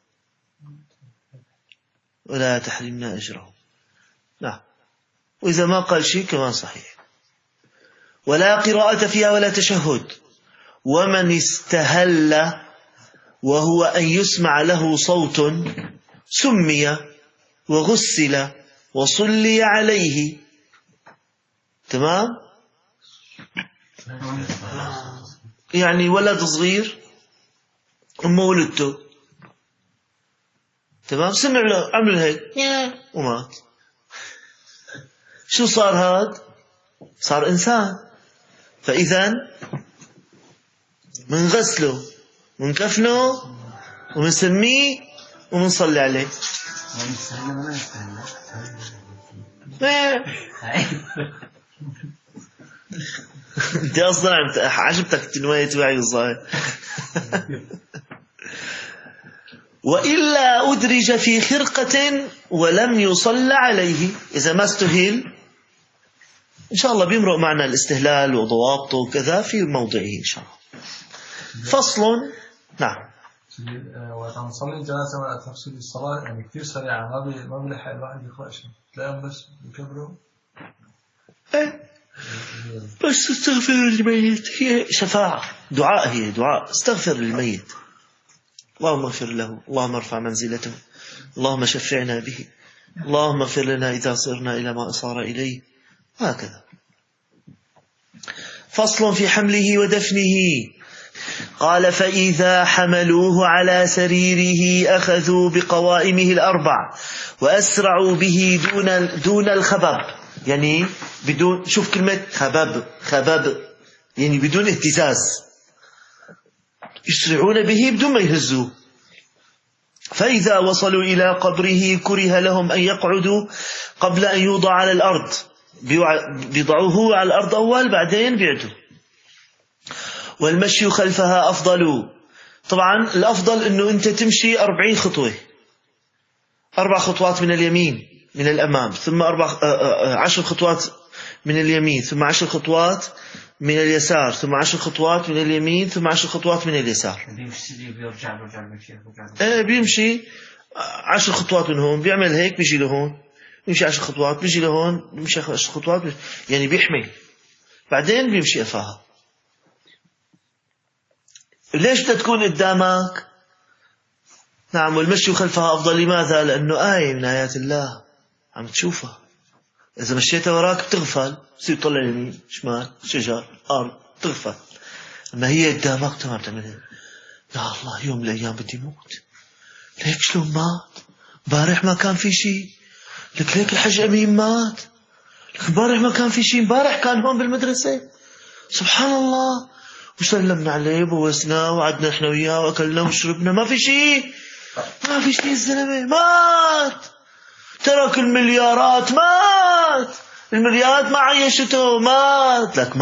ولا تحرمنا أجره. نعم. وإذا ما قال شيء كمان صحيح. ولا قراءة فيها ولا تشهد. ومن استهل وهو أن يسمع له صوت سمي وغسل وصلي عليه. تمام؟ يعني ولد صغير أم ولدته، تمام، سمع له عمل هيك ومات. شو صار هاد؟ صار إنسان. فإذا منغسله منكفنه ومنسميه ومنصلي عليه. انت اصلا عجبتك تنوية وعي الظاهر. وإلا أدرج في خرقة ولم يصلى عليه. إذا ما استهل إن شاء الله بيمرق معنا الاستهلال وضوابطه وكذا في موضعه إن شاء الله. فصل. نعم. وتنصلي الجنازة ولا تفصل الصلاة يعني كثير سريعة، ما بلحق الواحد يقرأ شيء، تلاقيهم بس بكبروا. بس استغفر للميت، هي شفاعة، دعاء، هي دعاء، استغفر للميت، اللهم اغفر له، اللهم ارفع منزلته، اللهم شفعنا به، اللهم اغفر لنا إذا صرنا إلى ما أصار إليه، هكذا. فصل في حمله ودفنه. قال: فإذا حملوه على سريره أخذوا بقوائمه 4 وأسرعوا به دون الخبب، يعني بدون، شوف كلمة خبب يعني بدون اهتزاز، يسرعون به بدون ما يهزوه. فإذا وصلوا إلى قبره كره لهم أن يقعدوا قبل أن يوضع على الأرض، بيضعوه على الأرض أول بعدين بيعدوا. والمشي خلفها أفضل. طبعا الأفضل أنه أنت تمشي 40 خطوة، 4 خطوات من اليمين من الأمام، ثم 10 خطوات من اليمين، ثم 10 خطوات من اليسار، ثم 10 خطوات من اليمين، ثم 10 خطوات من اليسار. بيمشي 10 خطوات من هون، بيعمل هيك بيجي لهون، بيمشي 10 خطوات بيجي لهون، بيمشي 10 خطوات، يعني بيحمل، بعدين بيمشي أفاها. ليش بدها تكون قدامك؟ نعم. والمشي خلفها أفضل. لماذا؟ لأنه آية من آيات الله عم تشوفها، إذا مشيتها وراك بتغفل، تصير تطلع يمين شمال شجر أرض تغفل. أما هي قدامك تمام تعملها. يا الله يوم من الأيام بدي موت، ليك شلون مات؟ بارح ما كان في شيء، لك ليك الحج أمين مات، لك بارح ما كان في شيء، بارح كان هون بالمدرسة، سبحان الله، وسلمنا عليه وبوسناه وعدنا احنا وياه واكلنا وشربنا، ما في شيء الزلمة مات، ترك المليارات، مات، المليارات ما عيشته، مات. لك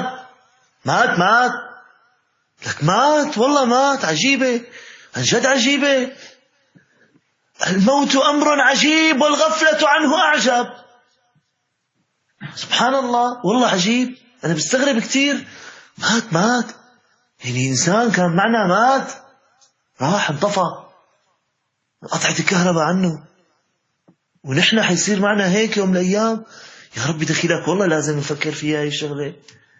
مات والله مات. عجيبة، عن جد عجيبة. الموت أمر عجيب والغفلة عنه أعجب. سبحان الله، والله عجيب. أنا بستغرب كتير. مات يعني إنسان كان معنا مات، راح انطفى، قطعت الكهرباء عنه، ونحن حيصير معنا هيك يوم من الأيام. يا رب دخيلك، والله لازم نفكر فيها هاي الشغلة.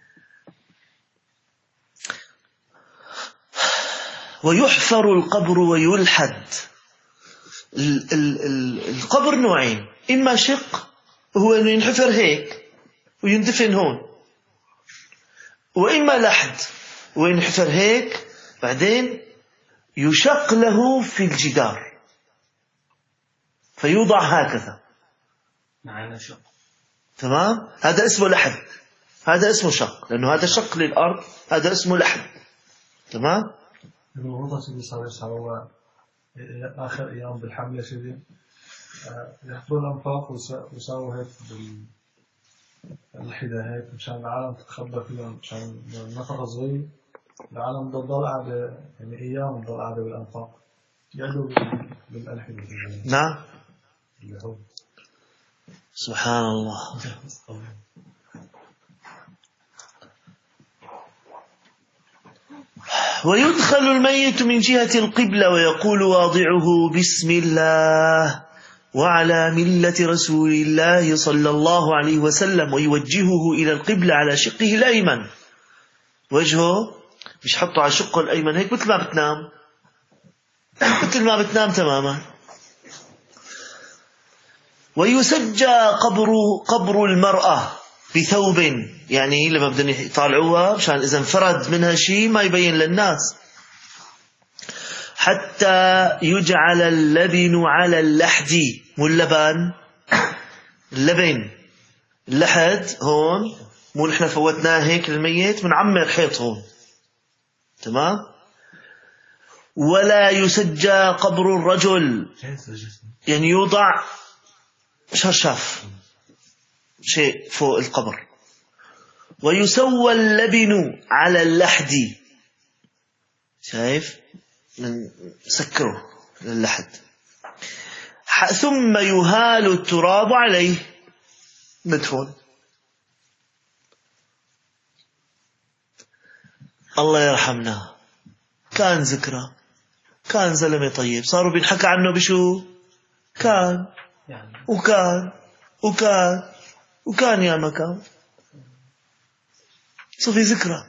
ويحفر القبر ويلحد. القبر نوعين، إما شق هو أنه ينحفر هيك ويندفن هون، وإما لحد وينحفر هيك بعدين يشق له في الجدار فيوضع هكذا. معنا شق. تمام، هذا اسمه لحد، هذا اسمه شق، لأنه هذا شق للأرض، هذا اسمه لحد. تمام. الموضوع اللي صار هو آخر أيام بالحملة سيدي، يحطون الأنفاق وساووا هيك بالحدة هيك مشان العالم تتخبى فيهم، مشان نفق صغير العالم تضل قاعدة، يعني أيام تضل قاعدة بالأنفاق يعدوا بالألحدة. نعم، سبحان الله. ويدخل الميت من جهة القبلة ويقول واضعه بسم الله وعلى ملة رسول الله صلى الله عليه وسلم، ويوجهه إلى القبلة على شقه الأيمن. وجهه مش حطه على شقه الأيمن هيك مثل ما بتنام، مثل ما بتنام تماما. ويسجى قبر المرأة بثوب، يعني لما بدهم يطالعوها مشان إذا انفرد منها شيء ما يبين للناس، حتى يجعل اللبن على اللحد. مو اللبن، اللبن، اللحد هون، مو نحن فوتناه هيك للميت، منعمر حيط هون. تمام. ولا يسجى قبر الرجل، يعني يوضع شرشاف شيء فوق القبر. ويسوى اللبن على اللحد، شايف، سكره للحد. ثم يهال التراب عليه، مدفون. الله يرحمنا، كان ذكرى، كان زلمة طيب، صاروا بينحكى عنه بشو كان، وكان يا مكان، صار في ذكرى.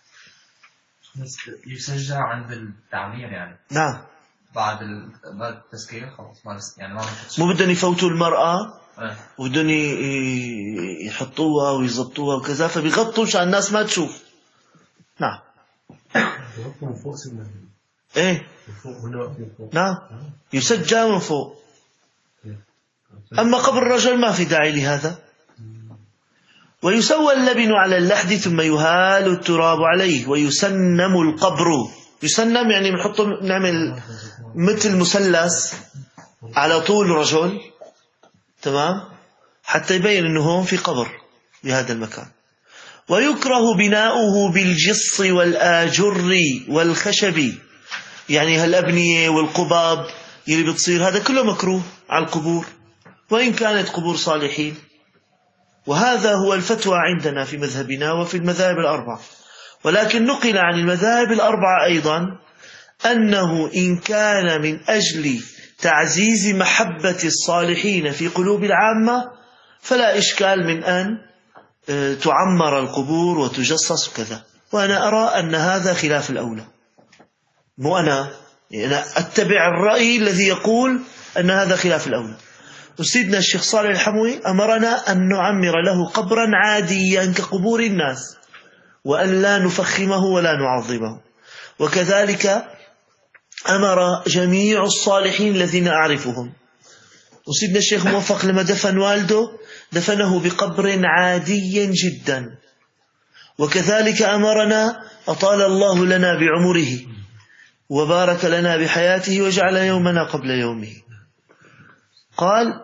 يسجل عند التعمير يعني. نعم، بعد التسكير خلاص يعني ما مو بدهم يفوتوا المرأة وبدهم يحطوها ويزبطوها وكذا، فبيغطوا عشان الناس ما تشوف. نعم. من فوق سنة. ايه. نعم، يسجى من فوق. أما قبر الرجل ما في داعي لهذا. ويسوى اللبن على اللحد ثم يهال التراب عليه ويسنم القبر. يسنم يعني نعمل مثل مثلث على طول رجل، تمام، حتى يبين انه هون في قبر بهذا المكان. ويكره بناؤه بالجص والآجر والخشب، يعني هالأبنية والقباب اللي بتصير، هذا كله مكروه على القبور وإن كانت قبور صالحين. وهذا هو الفتوى عندنا في مذهبنا وفي المذاهب الأربعة. ولكن نقل عن المذاهب الأربعة أيضا أنه إن كان من أجل تعزيز محبة الصالحين في قلوب العامة فلا إشكال من أن تعمر القبور وتجصص وكذا. وأنا أرى أن هذا خلاف الأولى. مو أنا أتبع الرأي الذي يقول أن هذا خلاف الأولى. وسيدنا الشيخ صالح الحموي أمرنا أن نعمر له قبرا عاديا كقبور الناس، وأن لا نفخمه ولا نعظمه. وكذلك أمر جميع الصالحين الذين أعرفهم. وسيدنا الشيخ موفق لما دفن والده دفنه بقبر عادي جدا. وكذلك أمرنا أطال الله لنا بعمره وبارك لنا بحياته وجعل يومنا قبل يومه. قال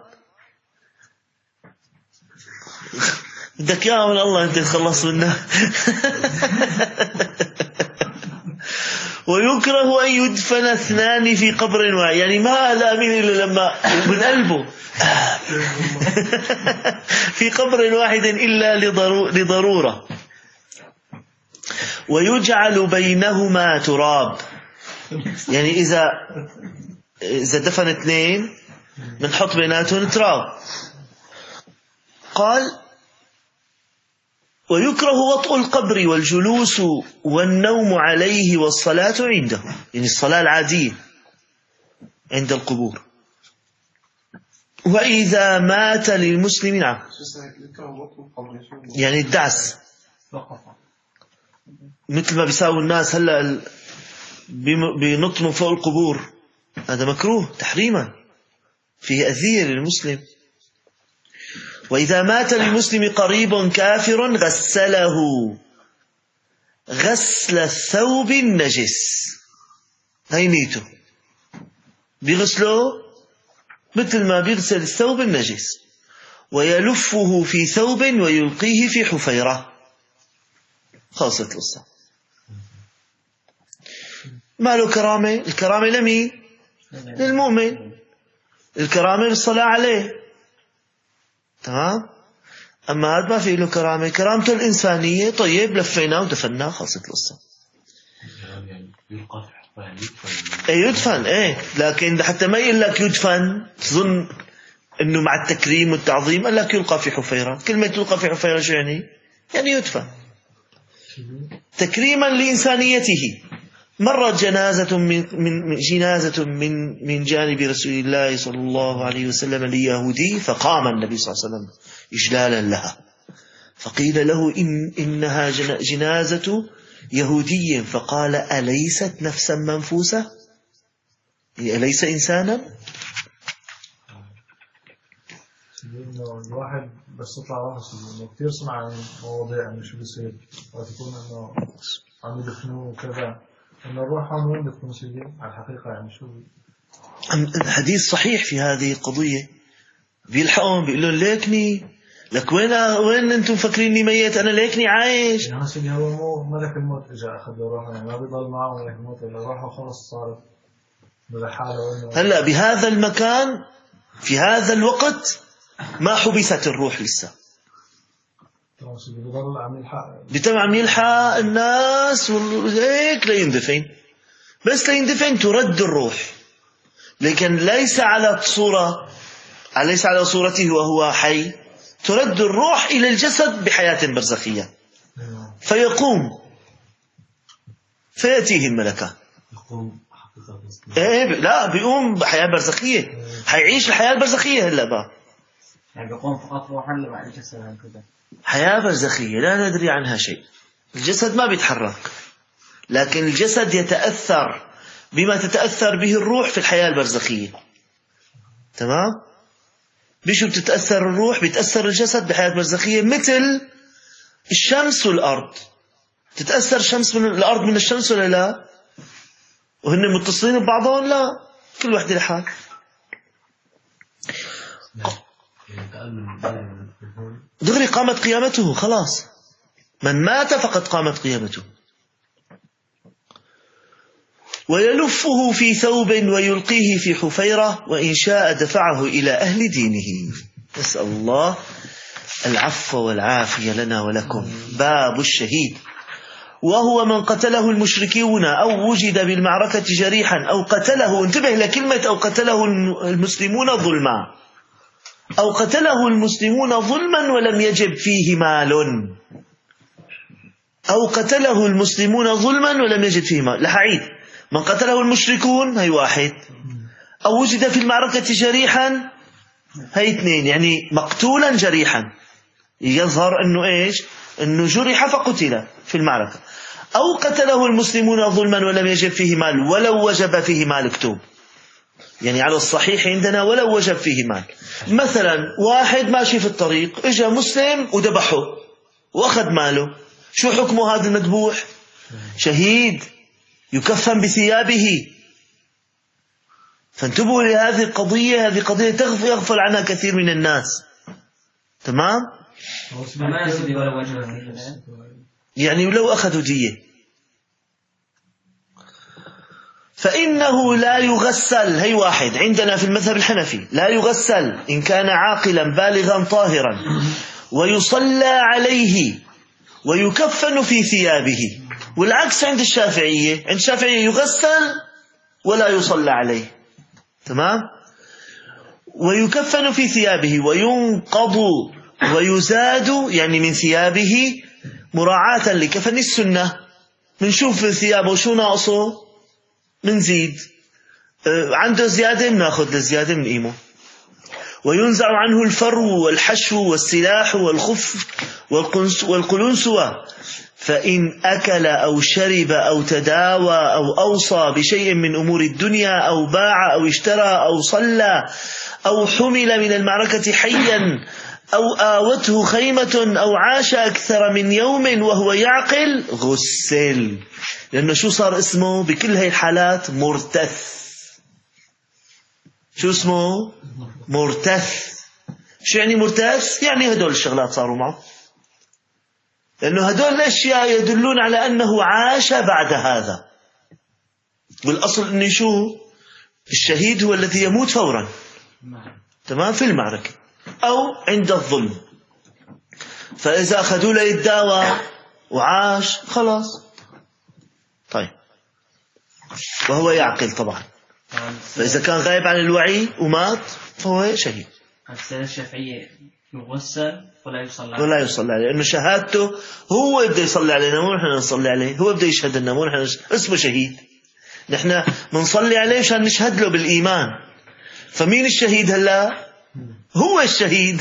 بدك يا من الله أنت تخلص منه. ويكره أن يدفن اثنان في قبر واحد، يعني ما الآمين إلا لما من قلبه في قبر واحد إلا لضرورة. ويجعل بينهما تراب، يعني إذا دفن اثنين بنحط بيناتهم تراب. قال ويكره وطء القبر والجلوس والنوم عليه والصلاة عنده، يعني الصلاة العادية عند القبور. وإذا مات للمسلم يعني الدعس، مثل ما بيساوي الناس هلأ بينطوا فوق القبور، هذا مكروه تحريما، فيه أذية للمسلم. وإذا مات للمسلم قريب كافر غسله غسل الثوب النجس، هاي نيته، بيغسله مثل ما بيغسل الثوب النجس، ويلفه في ثوب ويلقيه في حفيرة. خاصة القصة ما له كرامة، الكرامة لمين؟ للمؤمن، الكرامة بالصلاة عليه، تمام. أما هذا ما في له كرامة، كرامته الإنسانية، طيب لفيناه ودفناه، خاصة القصة. يدفن ايه، لكن حتى ما يقول لك يدفن تظن انه مع التكريم والتعظيم، قال لك يلقى في حفيرة. كلمة يلقى في حفيرة شو يعني؟ يعني يدفن تكريما لإنسانيته. مرت جنازة من جانب رسول الله صلى الله عليه وسلم ليهودي، فقام النبي صلى الله عليه وسلم إجلالا لها، فقيل له إنها جنازة يهودي، فقال أليست نفسا منفوسة؟ أليس إنسانا؟ الواحد بس يطلع راسه انه كثير سمع عن مواضيع انه شو بيصير وتكون انه عم يدفنوه وكذا، انه الروح هون وين بتكون سيدي على الحقيقه، يعني شو الحديث صحيح في هذه القضيه، بيلحقهم بيقول لهم ليكني لك وين انتم مفكريني ميت، انا ليكني عايش. يعني سيدي هو مو ملك الموت اجى اخذ روحه، يعني ما بيضل معه ملك الموت الا روحه خلص صارت بحاله. هلا بهذا المكان في هذا الوقت ما حبست الروح لسه، بيتم عم يلحق الناس هيك ليندفن، بس ليندفن ترد الروح، لكن ليس على صورته وهو حي، ترد الروح إلى الجسد بحياة برزخية، فيقوم فيأتيه الملكان. لا بيقوم بحياة برزخية، حيعيش الحياة البرزخية هلا بقى، يعني بيقوم فقط روحا مع الجسد هكذا، حياة برزخية لا ندري عنها شيء. الجسد ما بيتحرك، لكن الجسد يتأثر بما تتأثر به الروح في الحياة البرزخية، تمام. بشو بتتأثر الروح؟ بيتأثر الجسد بحياة برزخية، مثل الشمس والأرض. تتأثر الأرض من الشمس ولا لا؟ وهن متصلين ببعضهم؟ لا، كل واحدة لحال. دغري قامت قيامته، خلاص، من مات فقد قامت قيامته. ويلفه في ثوب ويلقيه في حفيرة، وإن شاء دفعه إلى أهل دينه. نسأل الله العفو والعافية لنا ولكم. باب الشهيد، وهو من قتله المشركون أو وجد بالمعركة جريحا أو قتله، انتبه لكلمة أو قتله المسلمون ظلما، أو قتله المسلمون ظلما ولم يجب فيه مال، أو قتله المسلمون ظلما ولم يجب فيه مال. لحعيد، من قتله المشركون هي واحد، أو وجد في المعركة جريحا هي اثنين، يعني مقتولا جريحا، يظهر أنه إيش؟ أنه جرح فقتل في المعركة. أو قتله المسلمون ظلما ولم يجب فيه مال، ولو وجب فيه مال اكتب، يعني على الصحيح عندنا ولو وجب فيه مال. مثلا واحد ماشي في الطريق، اجى مسلم وذبحه وأخذ ماله، شو حكم هذا المذبوح؟ شهيد يكفن بثيابه. فانتبهوا لهذه القضية، هذه قضية يغفل عنها كثير من الناس. تمام؟ يعني لو أخذوا دية، فإنه لا يغسل. هي واحد عندنا في المذهب الحنفي لا يغسل إن كان عاقلا بالغا طاهرا، ويصلى عليه ويكفن في ثيابه. والعكس عند الشافعية، عند الشافعية يغسل ولا يصلى عليه. تمام؟ ويكفن في ثيابه وينقض ويزاد، يعني من ثيابه مراعاة لكفن السنة. منشوف ثيابه شو ناقصه منزيد، عنده زيادة مناخذ الزيادة من قيمه. وينزع عنه الفرو والحشو والسلاح والخف والقلنسوة. فإن أكل أو شرب أو تداوى أو أوصى بشيء من أمور الدنيا أو باع أو اشترى أو صلى أو حمل من المعركة حيا أو آوته خيمة أو عاش أكثر من يوم وهو يعقل غسل. لأنه شو صار اسمه بكل هاي الحالات؟ مرتث. شو اسمه؟ مرتث. شو يعني مرتث؟ يعني هدول الشغلات صاروا معه، لأنه هدول الأشياء يدلون على أنه عاش بعد هذا. والأصل أنه شو؟ الشهيد هو الذي يموت فورا، تمام، في المعركة أو عند الظلم. فإذا أخذوا له يتداوى وعاش خلاص. طيب، وهو يعقل طبعا. فإذا كان غايب عن الوعي ومات فهو شهيد. الشافعية يغسل ولا يصلى عليه، لأنه شهادته هو بده يصلي علينا مو نحن نصلي عليه. هو بده يشهد لنا مو نحن. اسمه شهيد، نحن بنصلي عليه عشان نشهد له بالإيمان. فمين الشهيد هلا؟ هو الشهيد.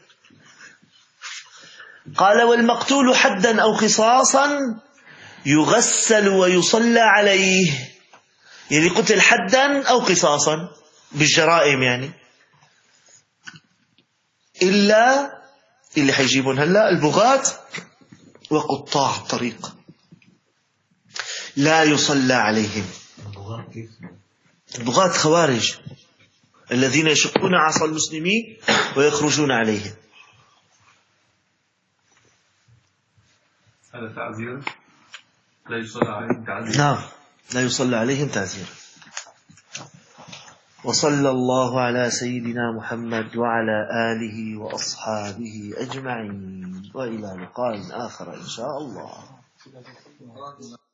قال والمقتول حدا أو قصاصا يغسل ويصلى عليه. يعني قتل حدا أو قصاصا بالجرائم، يعني إلا اللي حيجيبون هلا البغاة وقطاع الطريق لا يصلى عليهم. البغاة خوارج الذين يشقون عصا المسلمين ويخرجون عليهم. هذا تعزير لا يصلى عليهم تعزير. نعم، لا يصلى عليهم تعزير. وصلى الله على سيدنا محمد وعلى آله وأصحابه أجمعين، وإلى لقاء آخر إن شاء الله.